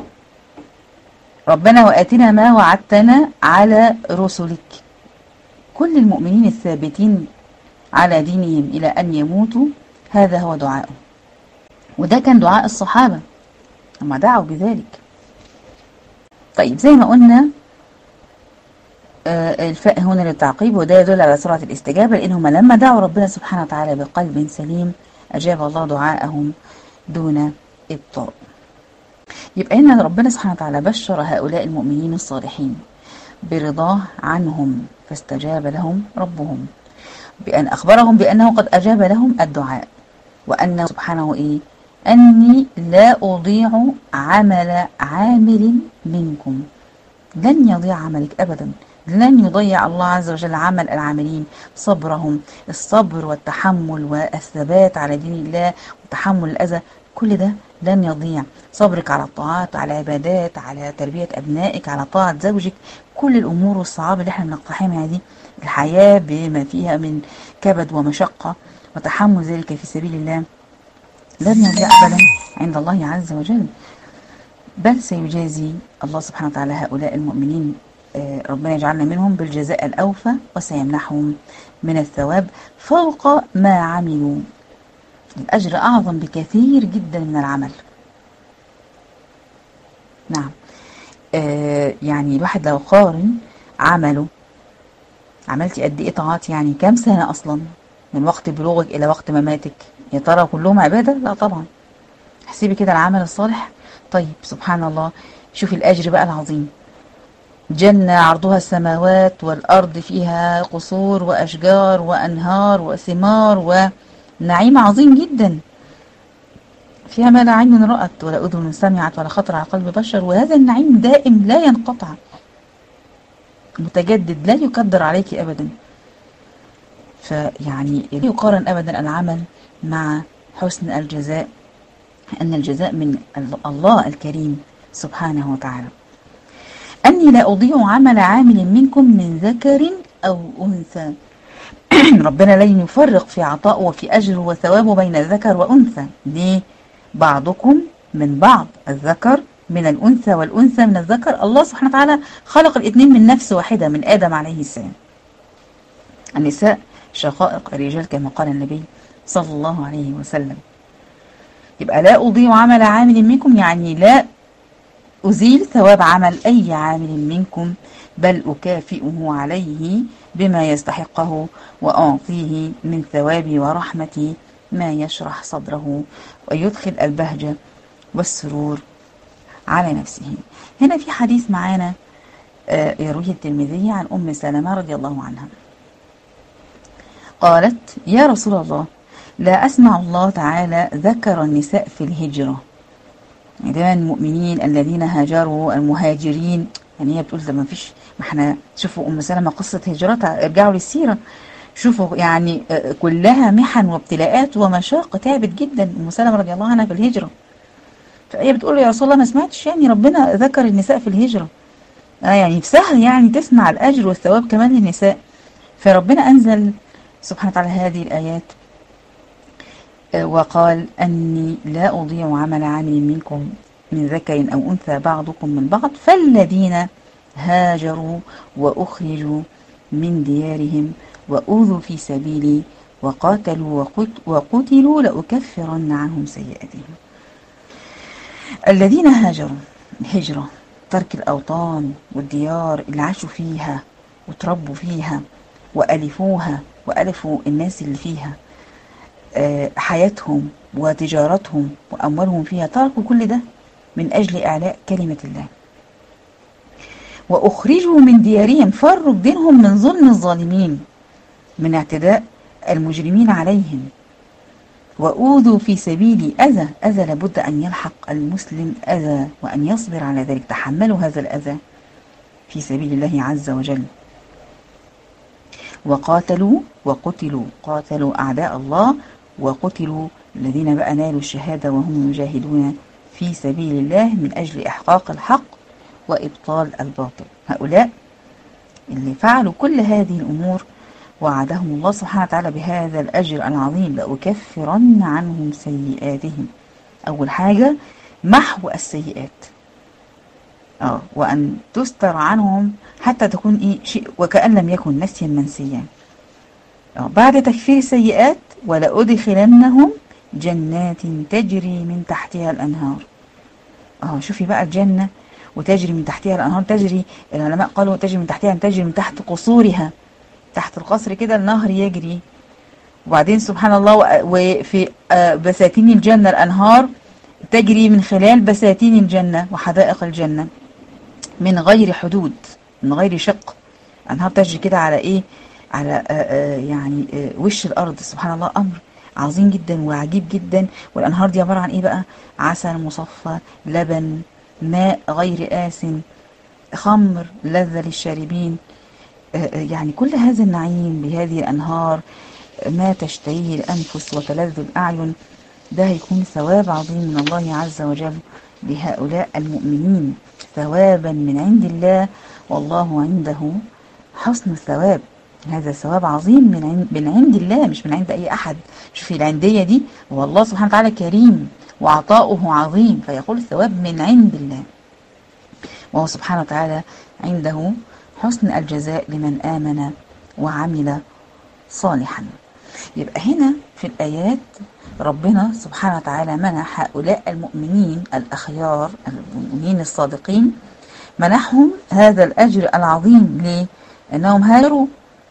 ربنا وآتنا ما وعدتنا على رسلك. كل المؤمنين الثابتين على دينهم إلى أن يموتوا هذا هو دعائهم، وده كان دعاء الصحابة لما دعوا بذلك. طيب زي ما قلنا الفاء هنا للتعقيب، وده يدل على سرعة الاستجابة، لأنهم لما دعوا ربنا سبحانه وتعالى بقلب سليم أجاب الله دعاءهم دون إبطاء. يبقى هنا ربنا سبحانه وتعالى بشر هؤلاء المؤمنين الصالحين برضاه عنهم فاستجاب لهم ربهم، بأن أخبرهم بأنه قد أجاب لهم الدعاء، وأنه سبحانه إيه أني لا أضيع عمل عامل منكم. لن يضيع عملك أبدا، لن يضيع الله عز وجل عمل العاملين، صبرهم، الصبر والتحمل والثبات على دين الله وتحمل الأذى، كل ده لن يضيع. صبرك على الطاعات، على العبادات، على تربية أبنائك، على طاعة زوجك، كل الأمور والصعاب اللي احنا بنقتحمها دي، الحياة بما فيها من كبد ومشقة وتحمل ذلك في سبيل الله لن يضيع أبدا عند الله عز وجل، بل سيجازي الله سبحانه وتعالى هؤلاء المؤمنين، ربنا يجعلنا منهم، بالجزاء الأوفى، وسيمنحهم من الثواب فوق ما عملوا. الأجر أعظم بكثير جدا من العمل. نعم، يعني الواحد لو قارن عمله، عملتي قد إيه طاعات، يعني كام سنة أصلا من وقت بلوغك إلى وقت مماتك، يا ترى كلهم عبادة؟ لا طبعا. احسبي كده العمل الصالح. طيب سبحان الله، شوفي الأجر بقى العظيم، جنة عرضها السماوات والأرض فيها قصور وأشجار وأنهار وثمار ونعيم عظيم جدا، فيها ما لا عين رأت ولا أذن سمعت ولا خطر على قلب بشر، وهذا النعيم دائم لا ينقطع متجدد لا يقدر عليك أبدا. فيعني لا يقارن أبدا العمل مع حسن الجزاء، أن الجزاء من الله الكريم سبحانه وتعالى. أني لا أضيع عمل عامل منكم من ذكر أو أنثى. ربنا لن يفرق في عطاء وفي أجر وثوابه بين الذكر وأنثى، ليه؟ بعضكم من بعض، الذكر من الأنثى والأنثى من الذكر. الله سبحانه وتعالى خلق الاثنين من نفس واحدة، من آدم عليه السلام. النساء شقائق الرجال كما قال النبي صلى الله عليه وسلم. يبقى لا أضيع عمل عامل منكم، يعني لا أزيل ثواب عمل أي عامل منكم، بل أكافئه عليه بما يستحقه وأعطيه من ثوابي ورحمتي ما يشرح صدره ويدخل البهجة والسرور على نفسه. هنا في حديث معانا يرويه الترمذي عن أم سلمة رضي الله عنها، قالت يا رسول الله لا أسمع الله تعالى ذكر النساء في الهجرة، يعني دايما المؤمنين الذين هاجروا المهاجرين، يعني هي بتقول ده ما فيش، ما احنا شوفوا أم سلمة قصة هجرتها، ارجعوا للسيرة شوفوا، يعني كلها محن وابتلاءات ومشاق، تعبت جدا أم سلمة رضي الله عنها في الهجرة. فهي بتقول له يا رسول الله ما سمعتش يعني ربنا ذكر النساء في الهجرة، يعني سهل يعني تسمع الأجر والثواب كمان للنساء. فربنا أنزل سبحانه وتعالى هذه الآيات وقال أني لا أضيع عمل عامل منكم من ذكر أو أنثى بعضكم من بعض، فالذين هاجروا وأخرجوا من ديارهم وأوذوا في سبيلي وقاتلوا وقتلوا لأكفرن عنهم سيئاتهم. الذين هاجروا، الهجرة ترك الأوطان والديار اللي عاشوا فيها وتربوا فيها وألفوها وألفوا الناس اللي فيها حياتهم وتجارتهم وأموالهم فيها، تركوا كل ده من أجل إعلاء كلمة الله. وأخرجوا من ديارهم، فروا دينهم من ظلم الظالمين، من اعتداء المجرمين عليهم. وأوذوا في سبيلي، أذى لابد أن يلحق المسلم أذى وأن يصبر على ذلك، تحملوا هذا الأذى في سبيل الله عز وجل. وقاتلوا وقتلوا، قاتلوا أعداء الله وقتلوا الذين بقى نالوا الشهادة وهم يجاهدون في سبيل الله من أجل إحقاق الحق وإبطال الباطل. هؤلاء اللي فعلوا كل هذه الأمور وعدهم الله سبحانه وتعالى بهذا الأجر العظيم، لأكفرن عنهم سيئاتهم. أول حاجة محو السيئات، وأن تستر عنهم حتى تكون شيء وكأن لم يكن، نسيا منسيا. بعد تكفير السيئات ولأدخلنهم جنات تجري من تحتها الأنهار. شوفي بقى الجنة وتجري من تحتها الأنهار، تجري، العلماء قالوا تجري من تحتها، تجري من تحت قصورها، تحت القصر كده النهر يجري. وبعدين سبحان الله، وفي بساتين الجنة الأنهار تجري من خلال بساتين الجنة وحدائق الجنة من غير حدود، من غير شق. أنهار تجري كده على على يعني وش الأرض. سبحان الله، أمر عظيم جدا وعجيب جدا. والأنهار دي عبارة عن بقى؟ عسل مصفى، لبن، ماء غير آسن، خمر لذة للشاربين. يعني كل هذا النعيم بهذه الأنهار، ما تشتهيه الأنفس وتلذ الأعين، ده هيكون ثواب عظيم من الله عز وجل لهؤلاء المؤمنين، ثوابا من عند الله، والله عنده حسن الثواب. هذا ثواب عظيم من عند الله، مش من عند أي أحد. شوفي العندية دي، والله سبحانه وتعالى كريم وعطاؤه عظيم، فيقول الثواب من عند الله، وهو سبحانه وتعالى عنده حسن الجزاء لمن آمن وعمل صالحا. يبقى هنا في الآيات ربنا سبحانه وتعالى منح هؤلاء المؤمنين الأخيار، المؤمنين الصادقين، منحهم هذا الأجر العظيم. ليه؟ أنهم هاجروا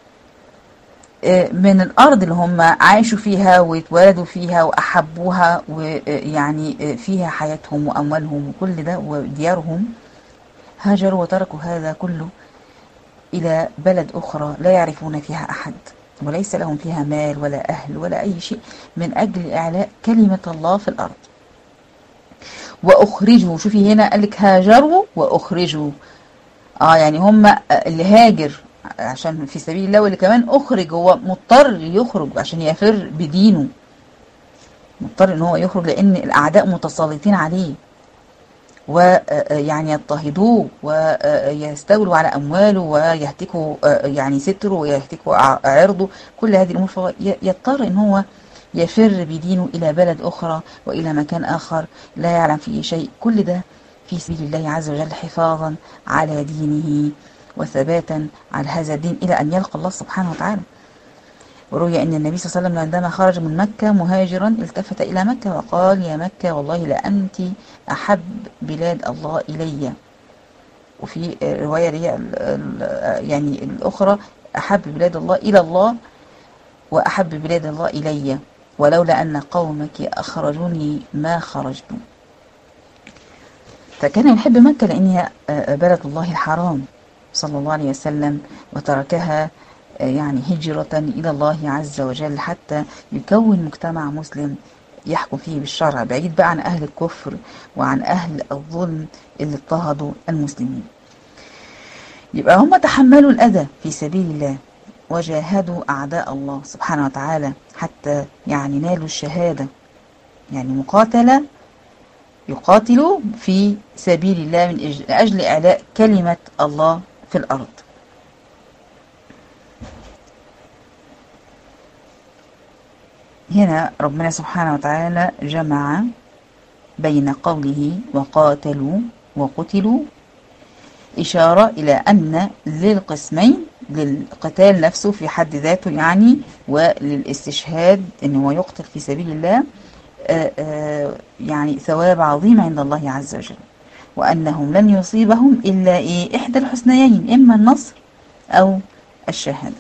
من الأرض اللي هم عاشوا فيها واتولدوا فيها وأحبوها، ويعني فيها حياتهم وأموالهم وكل ده وديارهم، هاجروا وتركوا هذا كله إلى بلد أخرى لا يعرفون فيها أحد، وليس لهم فيها مال ولا أهل ولا أي شيء، من أجل إعلاء كلمة الله في الأرض. وأخرجوا، شوفي هنا قالك هاجروا وأخرجوا، يعني هم اللي هاجر عشان في سبيل الله، واللي كمان أخرج، هو مضطر يخرج عشان يفر بدينه، مضطر إن هو يخرج لأن الأعداء متسلطين عليه، ويعني يضطهدوه ويستولوا على أمواله ويهتكوا يعني ستره ويهتكوا عرضه، كل هذه الأمور، فهو يضطر إن هو يفر بدينه إلى بلد أخرى وإلى مكان آخر لا يعلم فيه شيء. كل ده في سبيل الله عز وجل، حفاظا على دينه وثباتا على هذا الدين إلى أن يلقى الله سبحانه وتعالى. وروي أن النبي صلى الله عليه وسلم عندما خرج من مكة مهاجرا التفت إلى مكة وقال: يا مكة والله لأنت أحب بلاد الله إلي. وفي رواية يعني الأخرى: أحب بلاد الله إلى الله وأحب بلاد الله إلي، ولولا أن قومك أخرجوني ما خرجت. فكان يحب مكة لأنها بلد الله الحرام صلى الله عليه وسلم، وتركها يعني هجرة إلى الله عز وجل حتى يكون مجتمع مسلم يحكم فيه بالشرع، بعيد بقى عن أهل الكفر وعن أهل الظلم اللي اضطهدوا المسلمين. يبقى هم تحملوا الأذى في سبيل الله وجاهدوا أعداء الله سبحانه وتعالى حتى يعني نالوا الشهادة، يعني مقاتلة، يقاتلوا في سبيل الله من أجل إعلاء كلمة الله في الأرض. هنا ربنا سبحانه وتعالى جمع بين قوله وقاتلوا وقتلوا إشارة إلى أن للقسمين، للقتال نفسه في حد ذاته يعني، وللاستشهاد إن هو يقتل في سبيل الله يعني ثواب عظيم عند الله عز وجل، وأنهم لن يصيبهم إلا إحدى الحسنيين، إما النصر أو الشهادة.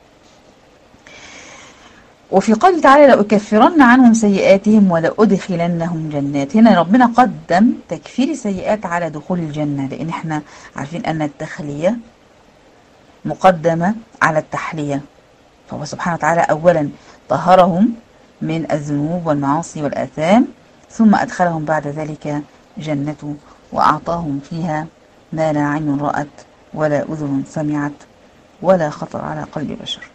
وفي قوله تعالى لأكفرن عنهم سيئاتهم ولأدخلنهم جنات، هنا ربنا قدم تكفير السيئات على دخول الجنة، لأن احنا عارفين أن التخلية مقدمة على التحلية، فهو سبحانه وتعالى أولا طهرهم من الذنوب والمعاصي والآثام، ثم أدخلهم بعد ذلك جنته وأعطاهم فيها ما لا عين رأت ولا أذن سمعت ولا خطر على قلب بشر.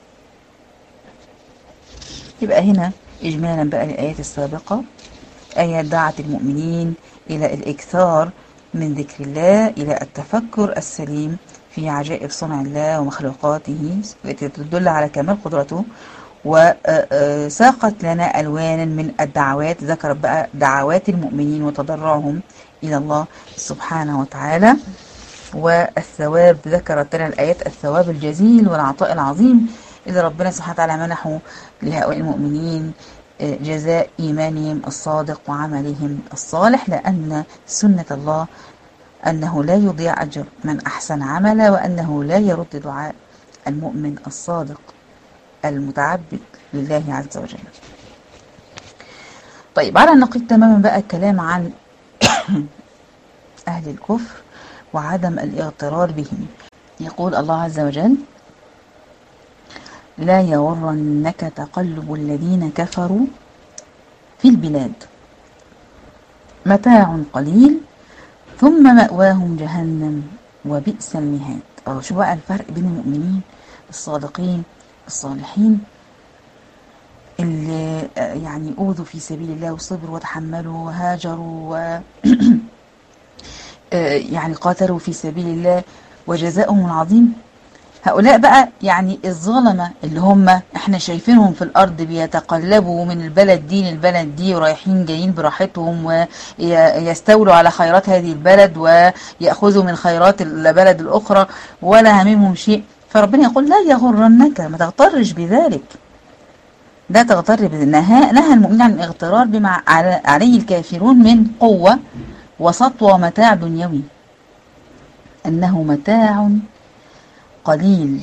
يبقى هنا إجمالا بقى للآيات السابقة، آيات دعت المؤمنين إلى الإكثار من ذكر الله، إلى التفكر السليم في عجائب صنع الله ومخلوقاته التي تدل على كمال قدرته، وساقت لنا ألوانا من الدعوات، ذكر بقى دعوات المؤمنين وتضرعهم إلى الله سبحانه وتعالى، والثواب ذكرت لنا الآيات الثواب الجزيل والعطاء العظيم إذا ربنا سبحانه وتعالى منحه لهؤلاء المؤمنين جزاء إيمانهم الصادق وعملهم الصالح، لأن سنة الله أنه لا يضيع أجر من أحسن عملا، وأنه لا يرد دعاء المؤمن الصادق المتعبد لله عز وجل. طيب، على النقيض تماما بقى الكلام عن أهل الكفر وعدم الاغترار بهم. يقول الله عز وجل لا يغرنك تقلب الذين كفروا في البلاد متاع قليل ثم مأواهم جهنم وبئس المهاد. شو بقى الفرق بين المؤمنين الصادقين الصالحين اللي يعني أوذوا في سبيل الله وصبروا وتحملوا وهاجروا يعني قاتلوا في سبيل الله وجزاؤهم العظيم. هؤلاء بقى يعني الظلمة اللي هم احنا شايفينهم في الأرض بيتقلبوا من البلد دي للبلد دي ورايحين جايين براحتهم ويستولوا على خيرات هذه البلد ويأخذوا من خيرات البلد الأخرى ولا هممهم شيء. فربنا يقول لا يغرنك، ما تغترش بذلك، لا تغتر بذلك. نهى المؤمن عن الاغترار بما عليه الكافرون من قوة وسطوة ومتاع دنيوي، أنه متاع قليل.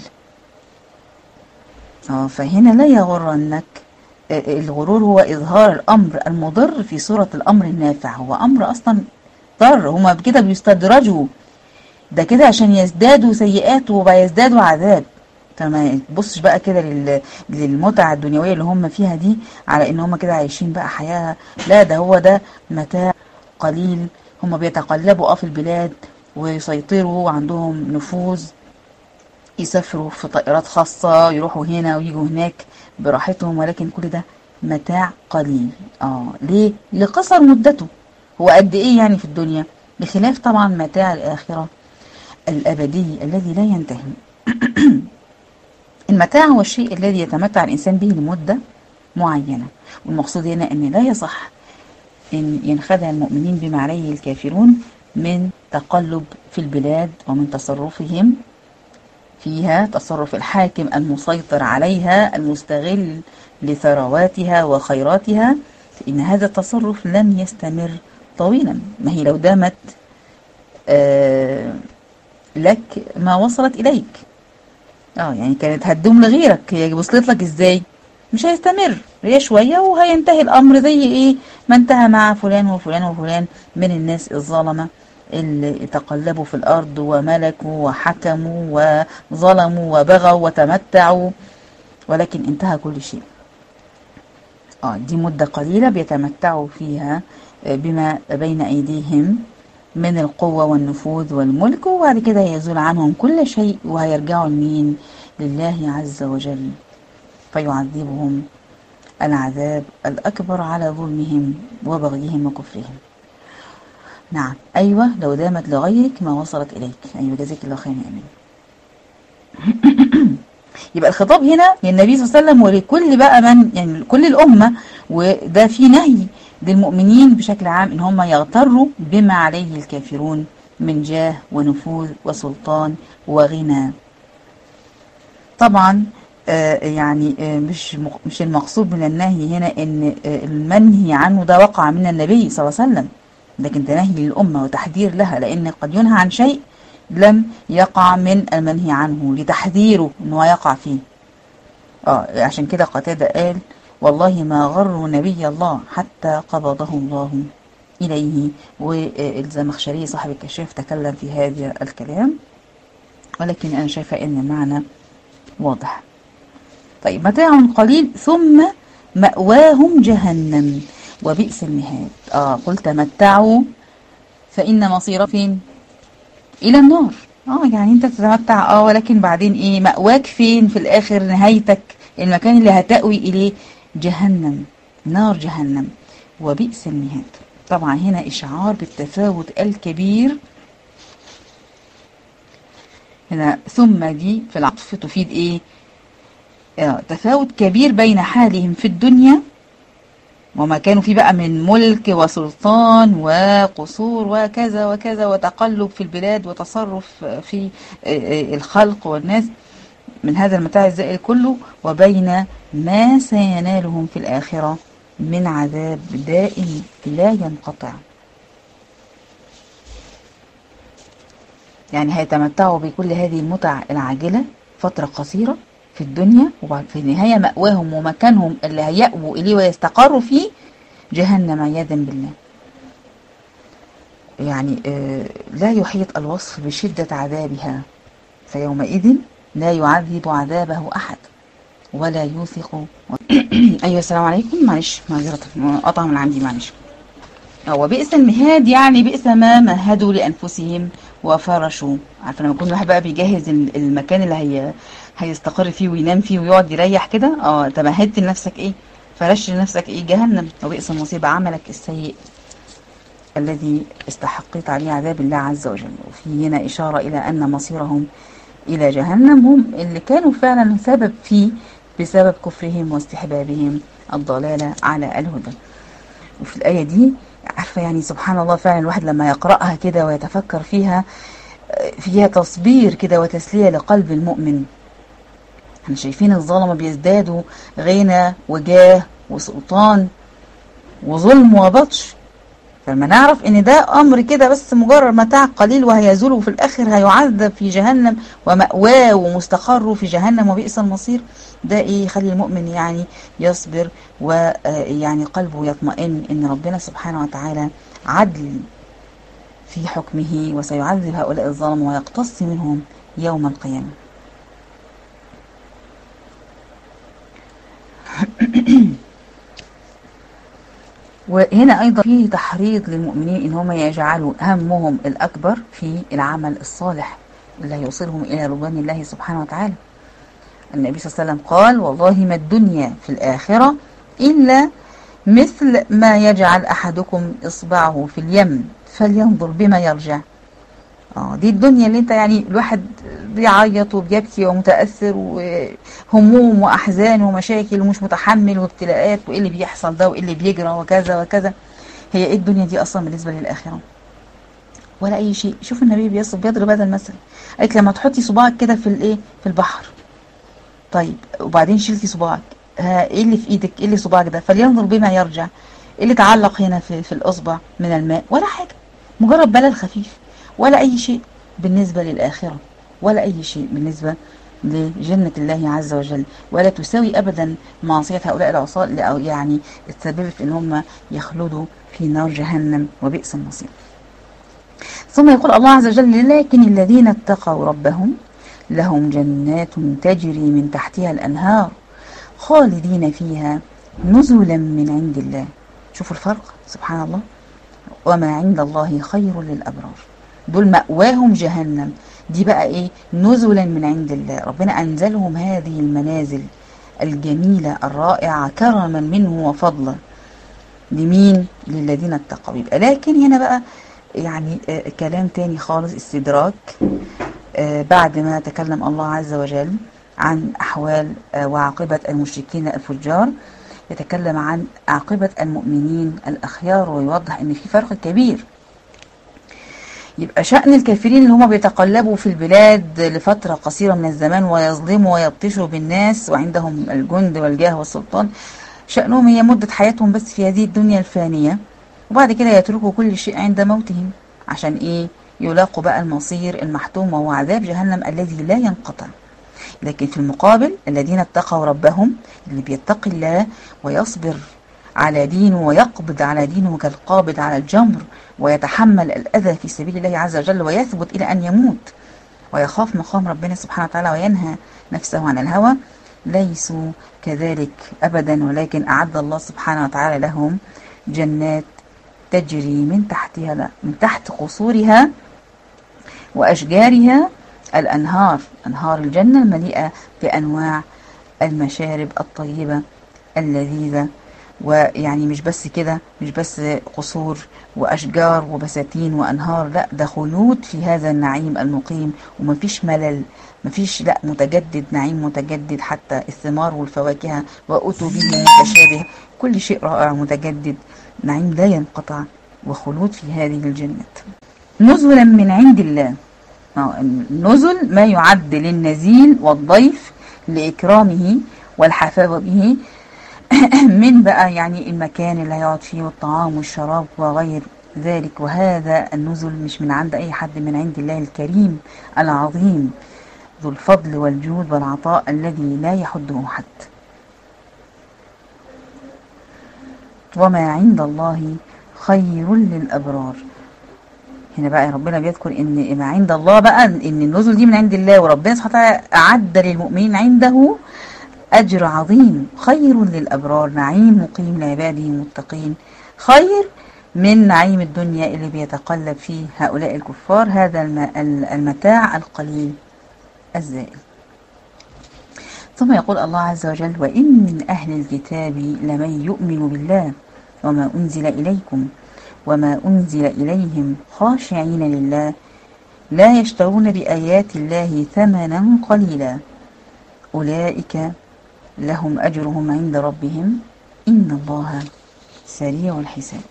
فهنا لا يغرنك، الغرور هو إظهار الأمر المضر في صورة الأمر النافع، هو أمر أصلا ضر، هما كده بيستدرجوا ده كده عشان يزدادوا سيئات وبيزدادوا عذاب. فما تبصش بقى كده للمتعة الدنيوية اللي هم فيها دي على ان هم كده عايشين بقى حياة، لا ده هو ده متاع قليل. هم بيتقلبوا في البلاد ويسيطروا وعندهم نفوذ، يسافروا في طائرات خاصة يروحوا هنا ويجوا هناك براحتهم، ولكن كل ده متاع قليل. ليه؟ لقصر مدته، هو قد ايه يعني في الدنيا، بخلاف طبعا متاع الآخرة الأبدي الذي لا ينتهي. المتاع هو الشيء الذي يتمتع الإنسان به لمدة معينة، والمقصود هنا أن لا يصح أن ينخدع المؤمنين بما عليه الكافرون من تقلب في البلاد ومن تصرفهم فيها، تصرف الحاكم المسيطر عليها المستغل لثرواتها وخيراتها، فإن هذا التصرف لن يستمر طويلا. ما هي لو دامت لك ما وصلت إليك، يعني كانت هتدوم لغيرك، هي وصلت لك ازاي؟ مش هيستمر، هي شوية وهينتهي الأمر زي ايه ما انتهى مع فلان وفلان وفلان من الناس الظلمة اللي تقلبوا في الأرض وملكوا وحكموا وظلموا وبغوا وتمتعوا، ولكن انتهى كل شيء. دي مدة قليلة بيتمتعوا فيها بما بين أيديهم من القوة والنفوذ والملك، وبعد كده يزول عنهم كل شيء وهيرجعوا لمين؟ لله عز وجل، فيعذبهم العذاب الأكبر على ظلمهم وبغيهم وكفرهم. نعم، أيوة، لو دامت لغيرك ما وصلت إليك. أيوة، جزاك الله خير يا أمين. يبقى الخطاب هنا للنبي صلى الله عليه وسلم ولكل بقى من يعني كل الأمة، وده في نهي للمؤمنين بشكل عام إن هم يغتروا بما عليه الكافرون من جاه ونفوذ وسلطان وغنى. طبعا يعني مش المقصود من النهي هنا ان المنهي عنه ده وقع من النبي صلى الله عليه وسلم، لكن ده نهي للأمة وتحذير لها، لأن قد ينهى عن شيء لم يقع من المنهي عنه لتحذيره انه يقع فيه. عشان كده قتادة قال والله ما غر نبي الله حتى قبضه الله إليه، والزمخشري صاحب الكشاف تكلم في هذا الكلام، ولكن أنا شايفة أن المعنى واضح. طيب متاع قليل ثم مأواهم جهنم وبئس المهاد. قل تمتعوا فإن مصير فين؟ إلى النار. يعني أنت تتمتع ولكن بعدين إيه مأواك فين في الآخر؟ نهايتك المكان اللي هتأوي إليه جهنم، نار جهنم وبئس المهاد. طبعا هنا إشعار بالتفاوت الكبير. هنا ثم دي في العطف تفيد إيه؟ تفاوت كبير بين حالهم في الدنيا وما كانوا فيه بقى من ملك وسلطان وقصور وكذا وكذا وتقلب في البلاد وتصرف في الخلق والناس من هذا المتاع الزائل كله، وبين ما سينالهم في الآخرة من عذاب دائم لا ينقطع. يعني هيتمتعوا بكل هذه المتع العاجلة فترة قصيرة في الدنيا، وبعد في النهاية مأواهم ومكانهم اللي هيأووا إليه ويستقروا فيه جهنم عياذا بالله. يعني لا يحيط الوصف بشدة عذابها، فيومئذ لا يعذب عذابه أحد ولا يوثق. أيوة السلام عليكم، معلش معذرة قطع من عندي معلش. وبئس المهاد يعني بئس ما مهدوا لأنفسهم وفرشوا. عارفة لما يكون الواحد بقى بيجهز المكان اللي هيستقر فيه وينام فيه ويقعد يريح كده، تمهدت لنفسك ايه؟ فرشت لنفسك ايه؟ جهنم. وبئس المصيبة عملك السيء الذي استحقيت عليه عذاب الله عز وجل. وفي هنا إشارة إلى أن مصيرهم إلى جهنم هم اللي كانوا فعلا سبب فيه بسبب كفرهم واستحبابهم الضلالة على الهدى. وفي الآية دي عارفة يعني سبحان الله فعلا الواحد لما يقرأها كده ويتفكر فيها تصبير كده وتسلية لقلب المؤمن. احنا شايفين الظلمة بيزدادوا غنى وجاه وسلطان وظلم وبطش، فلما نعرف ان ده امر كده بس مجرد متاع قليل وهيزول وفي الاخر هيعذب في جهنم ومأواه ومستقره في جهنم وبئس المصير، ده ايه يخلي المؤمن يعني يصبر ويعني قلبه يطمئن ان ربنا سبحانه وتعالى عدل في حكمه وسيعذب هؤلاء الظالم ويقتص منهم يوم القيامة. وهنا أيضا فيه تحريض للمؤمنين إن هم يجعلوا همهم الأكبر في العمل الصالح اللي يوصلهم إلى رضوان الله سبحانه وتعالى. النبي صلى الله عليه وسلم قال والله ما الدنيا في الآخرة إلا مثل ما يجعل أحدكم إصبعه في اليم فلينظر بما يرجع. دي الدنيا اللي انت يعني الواحد بيعيط وبيبكي ومتأثر وهموم وأحزان ومشاكل ومش متحمل وابتلاءات وإيه اللي بيحصل ده وإيه اللي بيجرى وكذا وكذا. هي إيه الدنيا دي أصلا بالنسبة للآخرة؟ ولا أي شيء. شوف النبي بيضرب هذا المثل، قالت لما تحطي صباعك كده في البحر، طيب وبعدين شلتي صباعك، إيه اللي في إيدك؟ إيه اللي صباعك ده؟ فلينظر بما يرجع. إيه اللي تعلق هنا في الأصبع من الماء؟ ولا حاجة، مجرد بلل خفيف، ولا أي شيء بالنسبة للآخرة، ولا أي شيء بالنسبة لجنة الله عز وجل، ولا تساوي أبدا معصية هؤلاء العصاة يعني السبب في أن هم يخلدوا في نار جهنم وبئس المصير. ثم يقول الله عز وجل لكن الذين اتقوا ربهم لهم جنات تجري من تحتها الأنهار خالدين فيها نزلا من عند الله. شوفوا الفرق سبحان الله. وما عند الله خير للأبرار. دول مأواهم جهنم، دي بقى ايه؟ نزلا من عند الله. ربنا أنزلهم هذه المنازل الجميلة الرائعة كرما منه وفضلا. لمين؟ للذين اتقوا. يبقى لكن هنا بقى يعني كلام تاني خالص، استدراك بعد ما تكلم الله عز وجل عن أحوال وعاقبة المشركين الفجار، يتكلم عن عاقبة المؤمنين الأخيار، ويوضح أن في فرق كبير. يبقى شأن الكافرين اللي هم بيتقلبوا في البلاد لفترة قصيرة من الزمان ويظلموا ويبطشوا بالناس وعندهم الجند والجاه والسلطان، شأنهم هي مدة حياتهم بس في هذه الدنيا الفانية، وبعد كده يتركوا كل شيء عند موتهم. عشان إيه؟ يلاقوا بقى المصير المحتوم، وهو عذاب جهنم الذي لا ينقطع. لكن في المقابل الذين اتقوا ربهم، اللي بيتقي الله ويصبر على دينه ويقبض على دينه كالقابض على الجمر، ويتحمل الأذى في سبيل الله عز وجل ويثبت إلى أن يموت، ويخاف مقام ربنا سبحانه وتعالى وينهى نفسه عن الهوى، ليسوا كذلك أبدا، ولكن أعد الله سبحانه وتعالى لهم جنات تجري من تحت قصورها وأشجارها الأنهار، أنهار الجنة المليئة بأنواع المشارب الطيبة اللذيذة. ويعني مش بس كده، مش بس قصور وأشجار وبساتين وأنهار، لا ده خلود في هذا النعيم المقيم، ومفيش ملل، مفيش، لا متجدد، نعيم متجدد، حتى الثمار والفواكه وأتوا به متشابه، كل شيء رائع متجدد، نعيم لا ينقطع وخلود في هذه الجنات. نزلا من عند الله، النزل ما يعد للنزيل والضيف لإكرامه والحفاوة به من بقى يعني المكان اللي هيقعد فيه والطعام والشراب وغير ذلك. وهذا النزل مش من عند أي حد، من عند الله الكريم العظيم ذو الفضل والجود والعطاء الذي لا يحده حد. وما عند الله خير للأبرار. هنا بقى ربنا بيذكر ان ما عند الله بقى، ان النزل دي من عند الله، وربنا سبحانه وتعالى أعد للمؤمنين عنده أجر عظيم، خير للأبرار، نعيم مقيم لعباده المتقين، خير من نعيم الدنيا اللي بيتقلب فيه هؤلاء الكفار، هذا المتاع القليل الزائل. ثم يقول الله عز وجل: وإن من أهل الكتاب لمن يؤمن بالله وما أنزل إليكم وما أنزل إليهم خاشعين لله لا يشترون بآيات الله ثمنا قليلا أولئك لهم أجرهم عند ربهم إن الله سريع الحساب.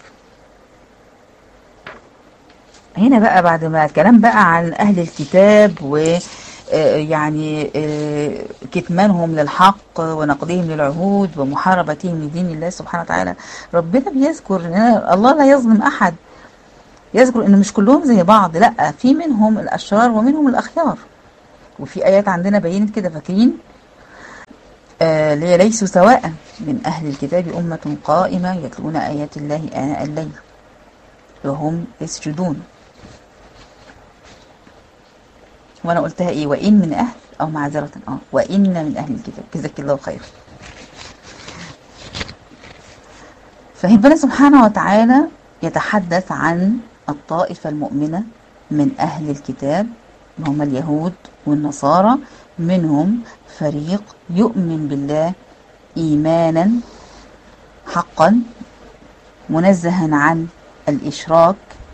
هنا بقى بعد ما الكلام بقى عن أهل الكتاب ويعني كتمانهم للحق ونقضهم للعهود ومحاربتهم لدين الله سبحانه وتعالى، ربنا بيذكر الله لا يظلم أحد، يذكر إن مش كلهم زي بعض، لا في منهم الأشرار ومنهم الأخيار. وفي آيات عندنا بينت كده، فاكرين ليسوا سواء من أهل الكتاب أمة قائمة يتلون آيات الله آناء الليل وهم يسجدون. وأنا قلتها إيه؟ وإن من أهل أو معذرة وإن من أهل الكتاب، جزاك الله خير. فربنا سبحانه وتعالى يتحدث عن الطائفة المؤمنة من أهل الكتاب، هم اليهود والنصارى، منهم فريق يؤمن بالله إيمانا حقا منزها عن الإشراك،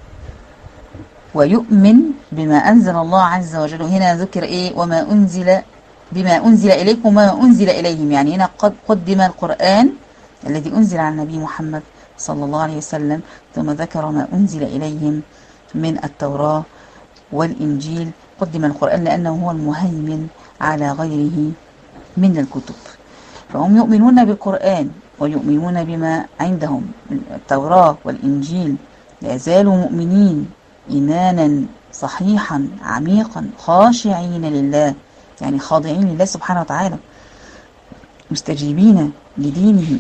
ويؤمن بما أنزل الله عز وجل. هنا ذكر إيه؟ وما أنزل بما أنزل إليكم وما أنزل إليهم، يعني هنا قد قدم القرآن الذي أنزل على النبي محمد صلى الله عليه وسلم، ثم ذكر ما أنزل إليهم من التوراة والإنجيل. قدم القرآن لأنه هو المهيمن على غيره من الكتب، فهم يؤمنون بالقرآن ويؤمنون بما عندهم من التوراة والإنجيل، لا زالوا مؤمنين إيمانا صحيحا عميقا خاشعين لله، يعني خاضعين لله سبحانه وتعالى، مستجيبين لدينه،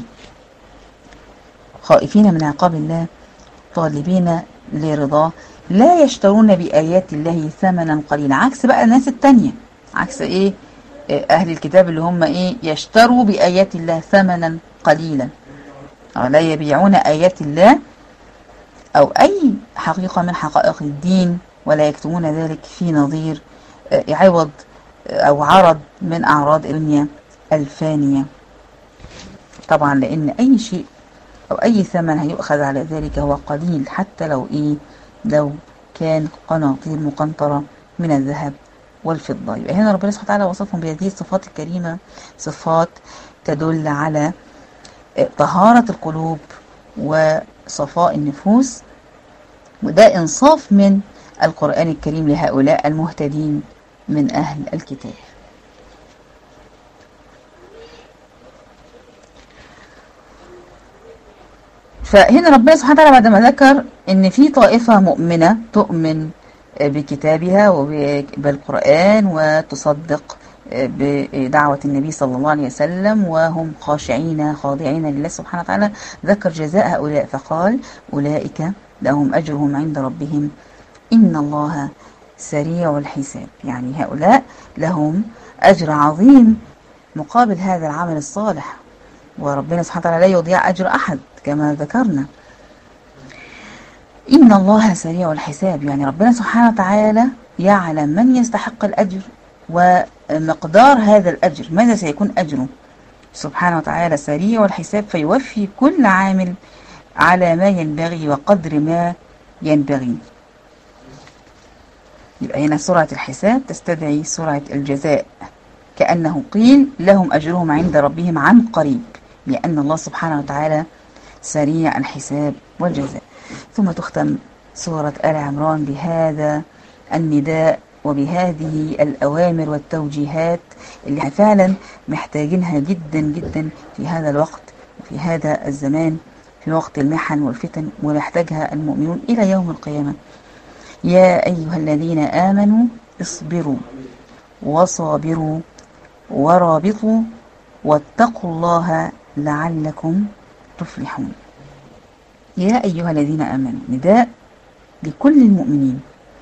خائفين من عقاب الله، طالبين لرضاه، لا يشترون بآيات الله ثمنا قليلا. عكس بقى الناس التانية، عكس ايه؟ أهل الكتاب اللي هم ايه؟ يشتروا بآيات الله ثمنا قليلا، لا يبيعون آيات الله أو أي حقيقة من حقائق الدين، ولا يكتمون ذلك في نظير عوض أو عرض من أعراض الدنيا الفانية. طبعا لأن أي شيء أو أي ثمن هيؤخذ على ذلك هو قليل، حتى لو لو كان قناطير مقنطرة من الذهب والفضة. يبقى هنا ربنا سبحانه وتعالى وصفهم بهذه الصفات الكريمة، صفات تدل على طهارة القلوب وصفاء النفوس. وده إنصاف من القرآن الكريم لهؤلاء المهتدين من أهل الكتاب. فهنا ربنا سبحانه وتعالى بعد ما ذكر إن في طائفة مؤمنة تؤمن بكتابها وبالقرآن وتصدق بدعوة النبي صلى الله عليه وسلم وهم خاشعين خاضعين لله سبحانه وتعالى، ذكر جزاء هؤلاء فقال أولئك لهم أجرهم عند ربهم إن الله سريع الحساب. يعني هؤلاء لهم أجر عظيم مقابل هذا العمل الصالح، وربنا سبحانه وتعالى لا يضيع أجر أحد كما ذكرنا. إن الله سريع الحساب، يعني ربنا سبحانه وتعالى يعلم من يستحق الأجر ومقدار هذا الأجر، ماذا سيكون أجره سبحانه وتعالى. سريع الحساب، فيوفي كل عامل على ما ينبغي وقدر ما ينبغي. يبقى هنا سرعة الحساب تستدعي سرعة الجزاء، كأنه قيل لهم أجرهم عند ربهم عن قريب، لأن الله سبحانه وتعالى سريع الحساب والجزاء. ثم تختم سورة آل عمران بهذا النداء وبهذه الأوامر والتوجيهات اللي فعلا محتاجينها جدا جدا في هذا الوقت وفي هذا الزمان، في وقت المحن والفتن، ومحتاجها المؤمنون إلى يوم القيامة. يا أيها الذين آمنوا اصبروا وصابروا ورابطوا واتقوا الله لعلكم تفلحون. يا أيها الذين آمنوا، نداء لكل المؤمنين،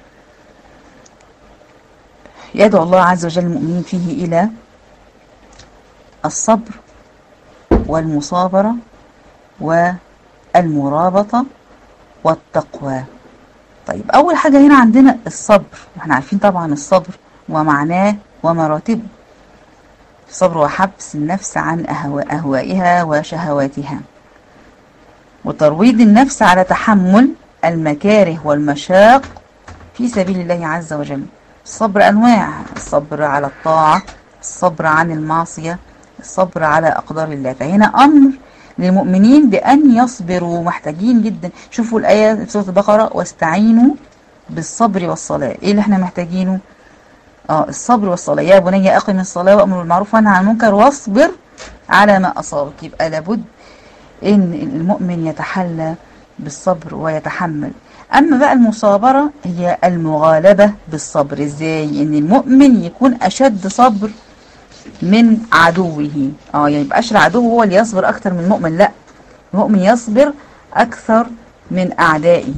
يدعو الله عز وجل المؤمنين فيه إلى الصبر والمصابرة والمرابطة والتقوى. طيب أول حاجة هنا عندنا الصبر، واحنا عارفين طبعا الصبر ومعناه ومراتبه. الصبر وحبس النفس عن أهوائها وشهواتها، وترويض النفس على تحمل المكاره والمشاق في سبيل الله عز وجل. الصبر أنواع: الصبر على الطاعة، الصبر عن المعصية، الصبر على أقدار الله. فهنا أمر للمؤمنين بأن يصبروا، محتاجين جدا. شوفوا الآية في سورة البقرة: واستعينوا بالصبر والصلاة. إيه اللي احنا محتاجينه؟ الصبر والصلاة. يا بني أقم الصلاة وأمر بالمعروف وانهى عن المنكر واصبر على ما أصابك. يبقى لابد إن المؤمن يتحلى بالصبر ويتحمل. أما بقى المصابرة هي المغالبة بالصبر. إزاي؟ إن المؤمن يكون أشد صبر من عدوه. يعني يبقاش العدو هو اللي يصبر أكثر من المؤمن، لا، المؤمن يصبر أكثر من أعدائه.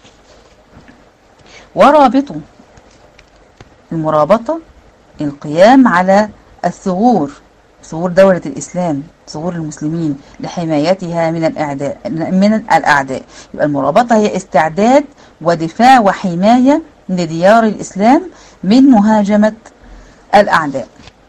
ورابطه، المرابطة القيام على الثغور، ثغور دولة الإسلام، ثغور المسلمين، لحمايتها من الأعداء. يبقى المرابطة هي استعداد ودفاع وحماية لديار الإسلام من مهاجمة الأعداء.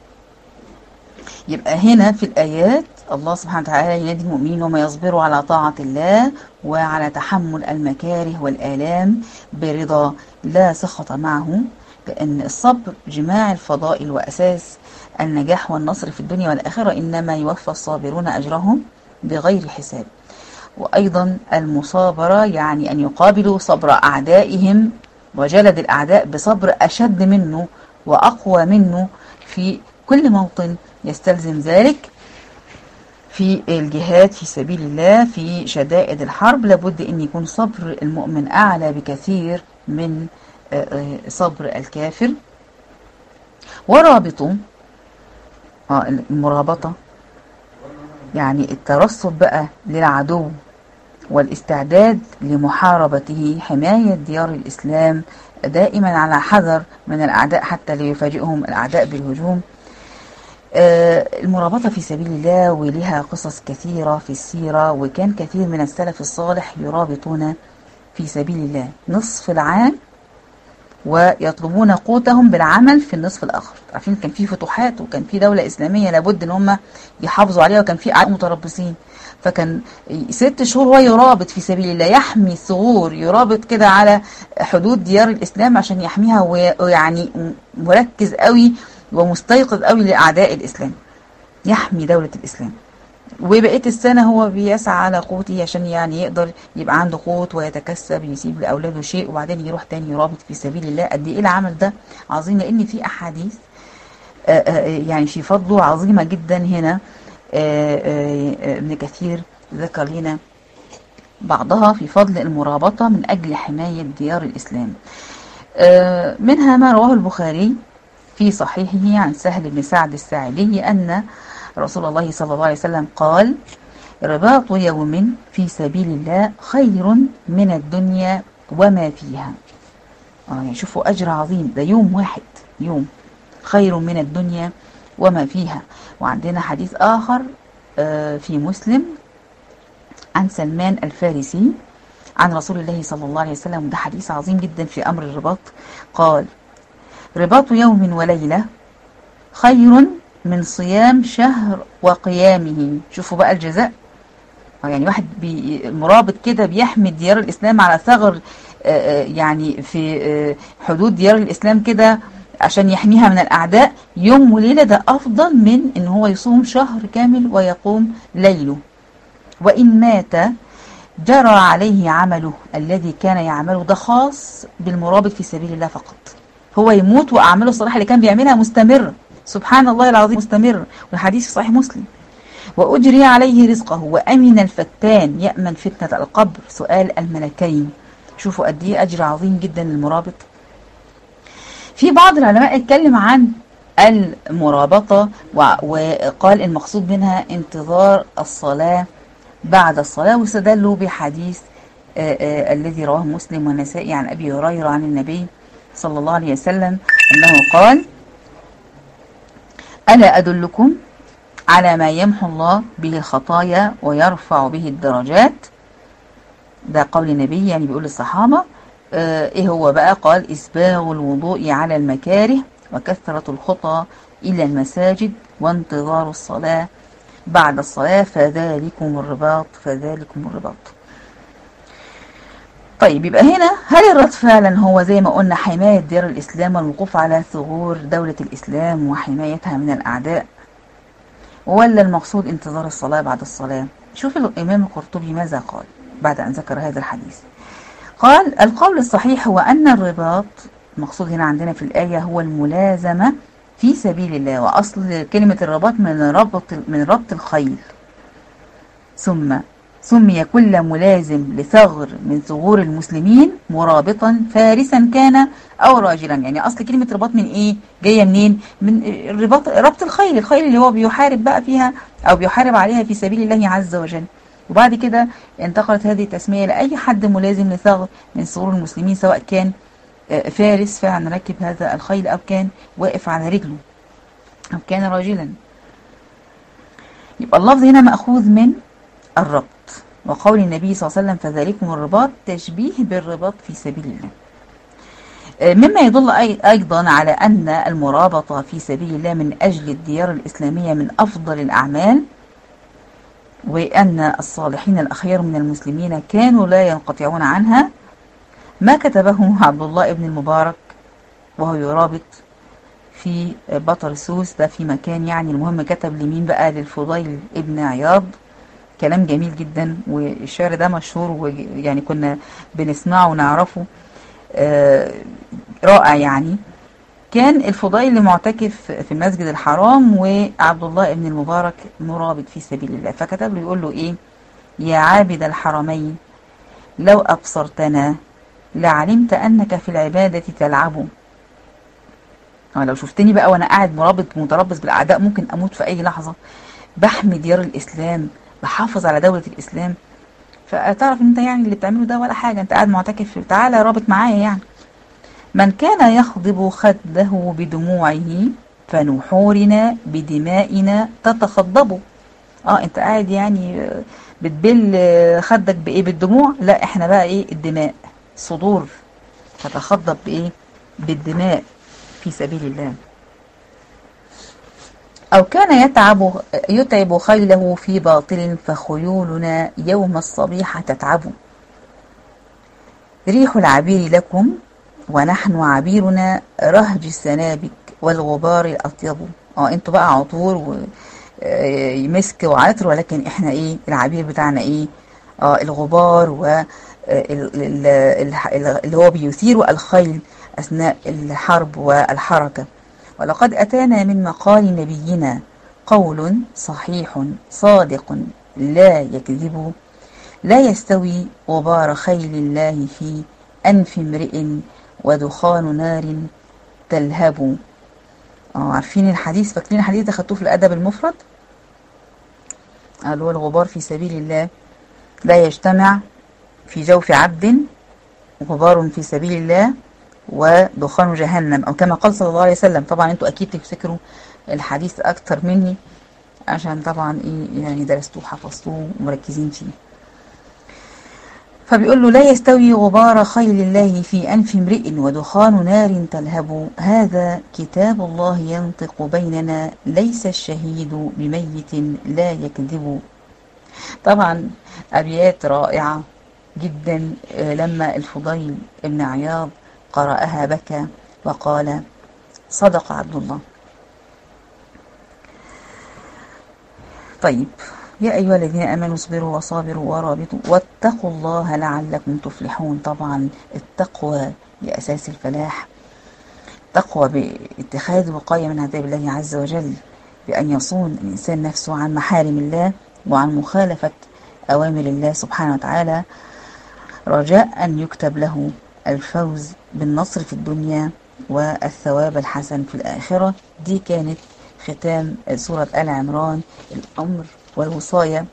يبقى هنا في الآيات الله سبحانه وتعالى ينادي المؤمنين وما يصبروا على طاعة الله وعلى تحمل المكاره والآلام برضا لا سخط معه، لأن الصبر جماع الفضائل وأساس النجاح والنصر في الدنيا والآخرة. إنما يوفى الصابرون أجرهم بغير حساب. وأيضا المصابرة يعني أن يقابلوا صبر أعدائهم وجلد الأعداء بصبر أشد منه وأقوى منه في كل موطن يستلزم ذلك. في الجهاد في سبيل الله، في شدائد الحرب، لابد أن يكون صبر المؤمن أعلى بكثير من صبر الكافر. ورابطه، المرابطة يعني الترصد بقى للعدو والاستعداد لمحاربته، حماية ديار الإسلام، دائما على حذر من الأعداء حتى ليفاجئهم الأعداء بالهجوم. المرابطة في سبيل الله ولها قصص كثيرة في السيرة، وكان كثير من السلف الصالح يرابطون في سبيل الله نصف العام ويطلبون قوتهم بالعمل في النصف الآخر. عارفين كان في فتوحات وكان في دولة إسلامية لابد ان هم يحافظوا عليها، وكان في أعداء متربصين، فكان 6 شهور هو يرابط في سبيل الله، يحمي الثغور، يرابط كده على حدود ديار الإسلام عشان يحميها، ويعني مركز قوي ومستيقظ قوي لأعداء الإسلام، يحمي دولة الإسلام. وبقية السنة هو بيسعى على قوته عشان يعني يقدر يبقى عنده قوت ويتكسب، يسيب لأولاده شيء وبعدين يروح تاني يرابط في سبيل الله. قد إيه العمل ده عظيم، لأن في أحاديث يعني في فضله عظيمة جدا. هنا ابن كثير ذكر لنا بعضها في فضل المرابطة من أجل حماية ديار الإسلام. منها ما رواه البخاري في صحيحه عن سهل بن سعد الساعدي أن رسول الله صلى الله عليه وسلم قال: رباط يوم في سبيل الله خير من الدنيا وما فيها. يعني شوفوا أجر عظيم، ده يوم واحد، يوم خير من الدنيا وما فيها. وعندنا حديث آخر في مسلم عن سلمان الفارسي عن رسول الله صلى الله عليه وسلم، ده حديث عظيم جدا في أمر الرباط. قال: رباط يوم وليلة خير من صيام شهر وقيامه. شوفوا بقى الجزاء، يعني واحد مرابط كده بيحمي ديار الإسلام على ثغر يعني في حدود ديار الإسلام كده عشان يحميها من الأعداء، يوم وليلة، ده أفضل من إن هو يصوم شهر كامل ويقوم ليله. وإن مات جرى عليه عمله الذي كان يعمله. ده خاص بالمرابط في سبيل الله فقط، هو يموت وأعماله الصالحة اللي كان بيعملها مستمر، سبحان الله العظيم، مستمر. والحديث في صحيح مسلم: وأجري عليه رزقه وأمن الفتان يأمن فتنة القبر سؤال الملكين. شوفوا قد ايه أجر عظيم جدا للمرابط. في بعض العلماء اتكلم عن المرابطة وقال المقصود منها انتظار الصلاة بعد الصلاة، واستدلوا بحديث الذي رواه مسلم والنسائي عن أبي هريرة عن النبي صلى الله عليه وسلم أنه قال: ألا أدلكم على ما يمحو الله به الخطايا ويرفع به الدرجات؟ ده قول النبي، يعني بيقول للصحابة. ايه هو بقى؟ قال: إسباغ الوضوء على المكاره وكثرة الخطى إلى المساجد وانتظار الصلاة بعد الصلاة فذلكم الرباط، فذلكم الرباط. طيب يبقى هنا هل الرباط فعلا هو زي ما قلنا حماية ديار الإسلام والوقوف على ثغور دولة الإسلام وحمايتها من الأعداء، ولا المقصود انتظار الصلاة بعد الصلاة؟ شوف الإمام القرطبي ماذا قال بعد أن ذكر هذا الحديث. قال: القول الصحيح هو أن الرباط المقصود هنا عندنا في الآية هو الملازمة في سبيل الله، وأصل كلمة الرباط من ربط الخيل، ثم سمي كل ملازم لثغر من ثغور المسلمين مرابطا فارسا كان أو راجلا. يعني أصل كلمة رباط من إيه؟ جاية منين؟ من الرباط، ربط الخيل، الخيل اللي هو بيحارب بقى فيها أو بيحارب عليها في سبيل الله عز وجل. وبعد كده انتقلت هذه التسمية لأي حد ملازم لثغر من ثغور المسلمين، سواء كان فارس فعلا راكب هذا الخيل أو كان واقف على رجله أو كان راجلا. يبقى اللفظ هنا مأخوذ من الربط، وقول النبي صلى الله عليه وسلم فذلكم الرباط تشبيه بالرباط في سبيل الله. مما يدل أيضا على أن المرابطة في سبيل الله من أجل الديار الإسلامية من أفضل الأعمال، وأن الصالحين الأخيار من المسلمين كانوا لا ينقطعون عنها، ما كتبه عبد الله بن المبارك وهو يرابط في بطر سوس، ده في مكان يعني. المهم كتب لمين بقى؟ للفضيل ابن عياض. كلام جميل جدا، والشعر ده مشهور ويعني كنا بنسمعه ونعرفه، رائع يعني. كان الفضيل معتكف في المسجد الحرام، وعبد الله بن المبارك مرابط في سبيل الله، فكتب له يقول له ايه: يا عابد الحرمين لو أبصرتنا لعلمت أنك في العبادة تلعب. لو شفتني بقى وانا قاعد متربص بالأعداء ممكن أموت في أي لحظة، بحمي ديار الإسلام، بحافظ على دولة الإسلام، فتعرف انت يعني اللي بتعمله ده ولا حاجة، انت قاعد معتكف، تعالى رابط معايا يعني. من كان يخضب خده بدموعه فنحورنا بدمائنا تتخضب. انت قاعد يعني بتبل خدك بايه؟ بالدموع. لا احنا بقى ايه؟ الدماء، صدور تتخضب بايه؟ بالدماء في سبيل الله. أو كان يتعب خيله في باطل، فخيولنا يوم الصبيحة تتعب. ريح العبير لكم ونحن عبيرنا رهج السنابك والغبار الأطيب. انتوا بقى عطور ومسك وعطر، ولكن احنا ايه العبير بتاعنا؟ ايه؟ الغبار اللي هو بيثير الخيل أثناء الحرب والحركة. ولقد أتانا من مقال نبينا قول صحيح صادق لا يكذب، لا يستوي غبار خيل الله في أنف امرئ ودخان نار تلهب. عارفين الحديث؟ فاكرين الحديث ده؟ خدتوه في الأدب المفرد، اللي هو الغبار في سبيل الله لا يجتمع في جوف عبد غبار في سبيل الله ودخان جهنم، أو كما قال صلى الله عليه وسلم. طبعا انتوا أكيد تفتكروا الحديث أكتر مني، عشان طبعا ايه يعني درستوه حفظتوه ومركزين فيه. فبيقول له لا يستوي غبار خيل الله في أنف امرئ ودخان نار تلهب، هذا كتاب الله ينطق بيننا، ليس الشهيد بميت لا يكذب. طبعا أبيات رائعة جدا. لما الفضيل بن عياض قرأها بكى وقال صدق عبد الله. طيب، يا أيها الذين آمنوا اصبروا وصابروا ورابطوا واتقوا الله لعلكم تفلحون. طبعا التقوى هي أساس الفلاح. تقوى باتخاذ وقاية من عذاب الله عز وجل، بأن يصون الإنسان نفسه عن محارم الله وعن مخالفة أوامر الله سبحانه وتعالى، رجاء أن يكتب له الفوز بالنصر في الدنيا والثواب الحسن في الآخرة. دي كانت ختام سورة آل عمران، الأمر والوصاية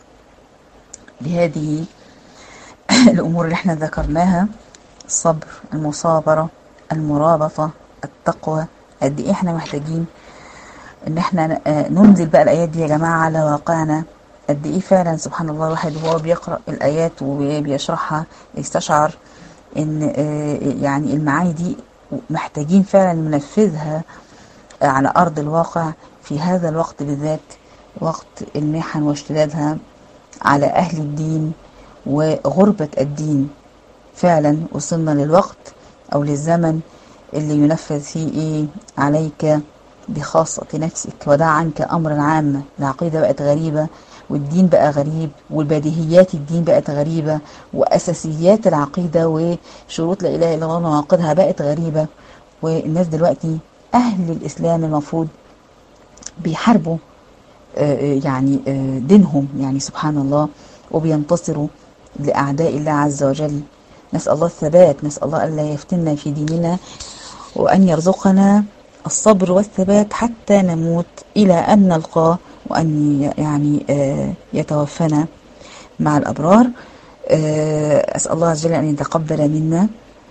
بهذه الأمور اللي احنا ذكرناها: الصبر، المصابرة، المرابطة، التقوى. قد ايه احنا محتاجين ان احنا ننزل بقى الآيات دي يا جماعة على واقعنا. قد ايه فعلا سبحان الله الواحد وهو بيقرأ الآيات وبيشرحها يستشعر ان يعني المعاني دي محتاجين فعلا ننفذها على أرض الواقع في هذا الوقت بالذات، وقت المحن واشتدادها على أهل الدين وغربة الدين. فعلا وصلنا للوقت أو للزمن اللي ينفذ فيه إيه عليك بخاصة نفسك ودع عنك أمر عام. العقيدة بقت غريبة والدين بقى غريب، والبديهيات الدين بقت غريبة، وأساسيات العقيدة وشروط لا إله إلا الله ونواقضها بقت غريبة. والناس دلوقتي أهل الإسلام المفروض بيحاربوا يعني دينهم، يعني سبحان الله، وبينتصروا لأعداء الله عز وجل. نسأل الله الثبات، نسأل الله ألا يفتنا في ديننا، وأن يرزقنا الصبر والثبات حتى نموت إلى أن نلقاه، وأن يعني يتوفنا مع الأبرار. أسأل الله عز وجل أن يتقبل منا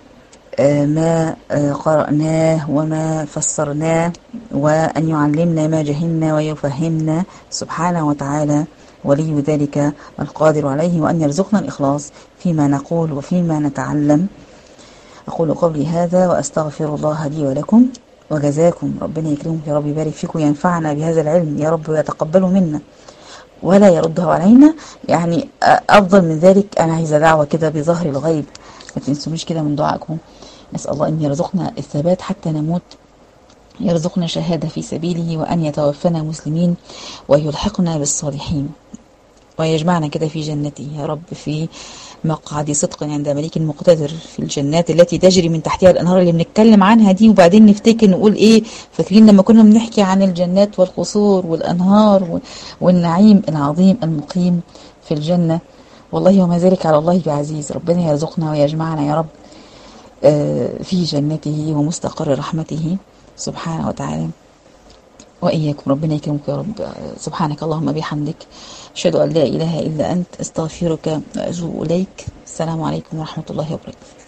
ما قرأناه وما فسرناه، وأن يعلمنا ما جهلنا ويفهمنا سبحانه وتعالى، ولي ذلك القادر عليه، وأن يرزقنا الإخلاص فيما نقول وفيما نتعلم. أقول قولي هذا وأستغفر الله لي ولكم، وجزاكم ربنا يكرمكم يا رب، يبارك فيكم، ينفعنا بهذا العلم يا رب ويتقبله منا ولا يرده علينا. يعني أفضل من ذلك أنا عايزة دعوة كده بظهر الغيب، ما تنسونيش كده من دعائكم. نسأل الله أن يرزقنا الثبات حتى نموت، يرزقنا شهادة في سبيله، وأن يتوفنا مسلمين ويلحقنا بالصالحين، ويجمعنا كده في جنته يا رب، في مقعد صدق عند مليك مقتدر، في الجنات التي تجري من تحتها الأنهار اللي بنتكلم عنها دي. وبعدين نفتكر نقول إيه؟ فاكرين لما كنا بنحكي عن الجنات والقصور والأنهار والنعيم العظيم المقيم في الجنة؟ والله وما ذلك على الله بعزيز. ربنا يرزقنا ويجمعنا يا رب في جنته ومستقر رحمته سبحانه وتعالى، وإياكم. ربنا يكرمك يا رب. سبحانك اللهم بحمدك، أشهد أن لا إله إلا أنت، أستغفرك وأتوب إليك. السلام عليكم ورحمة الله وبركاته.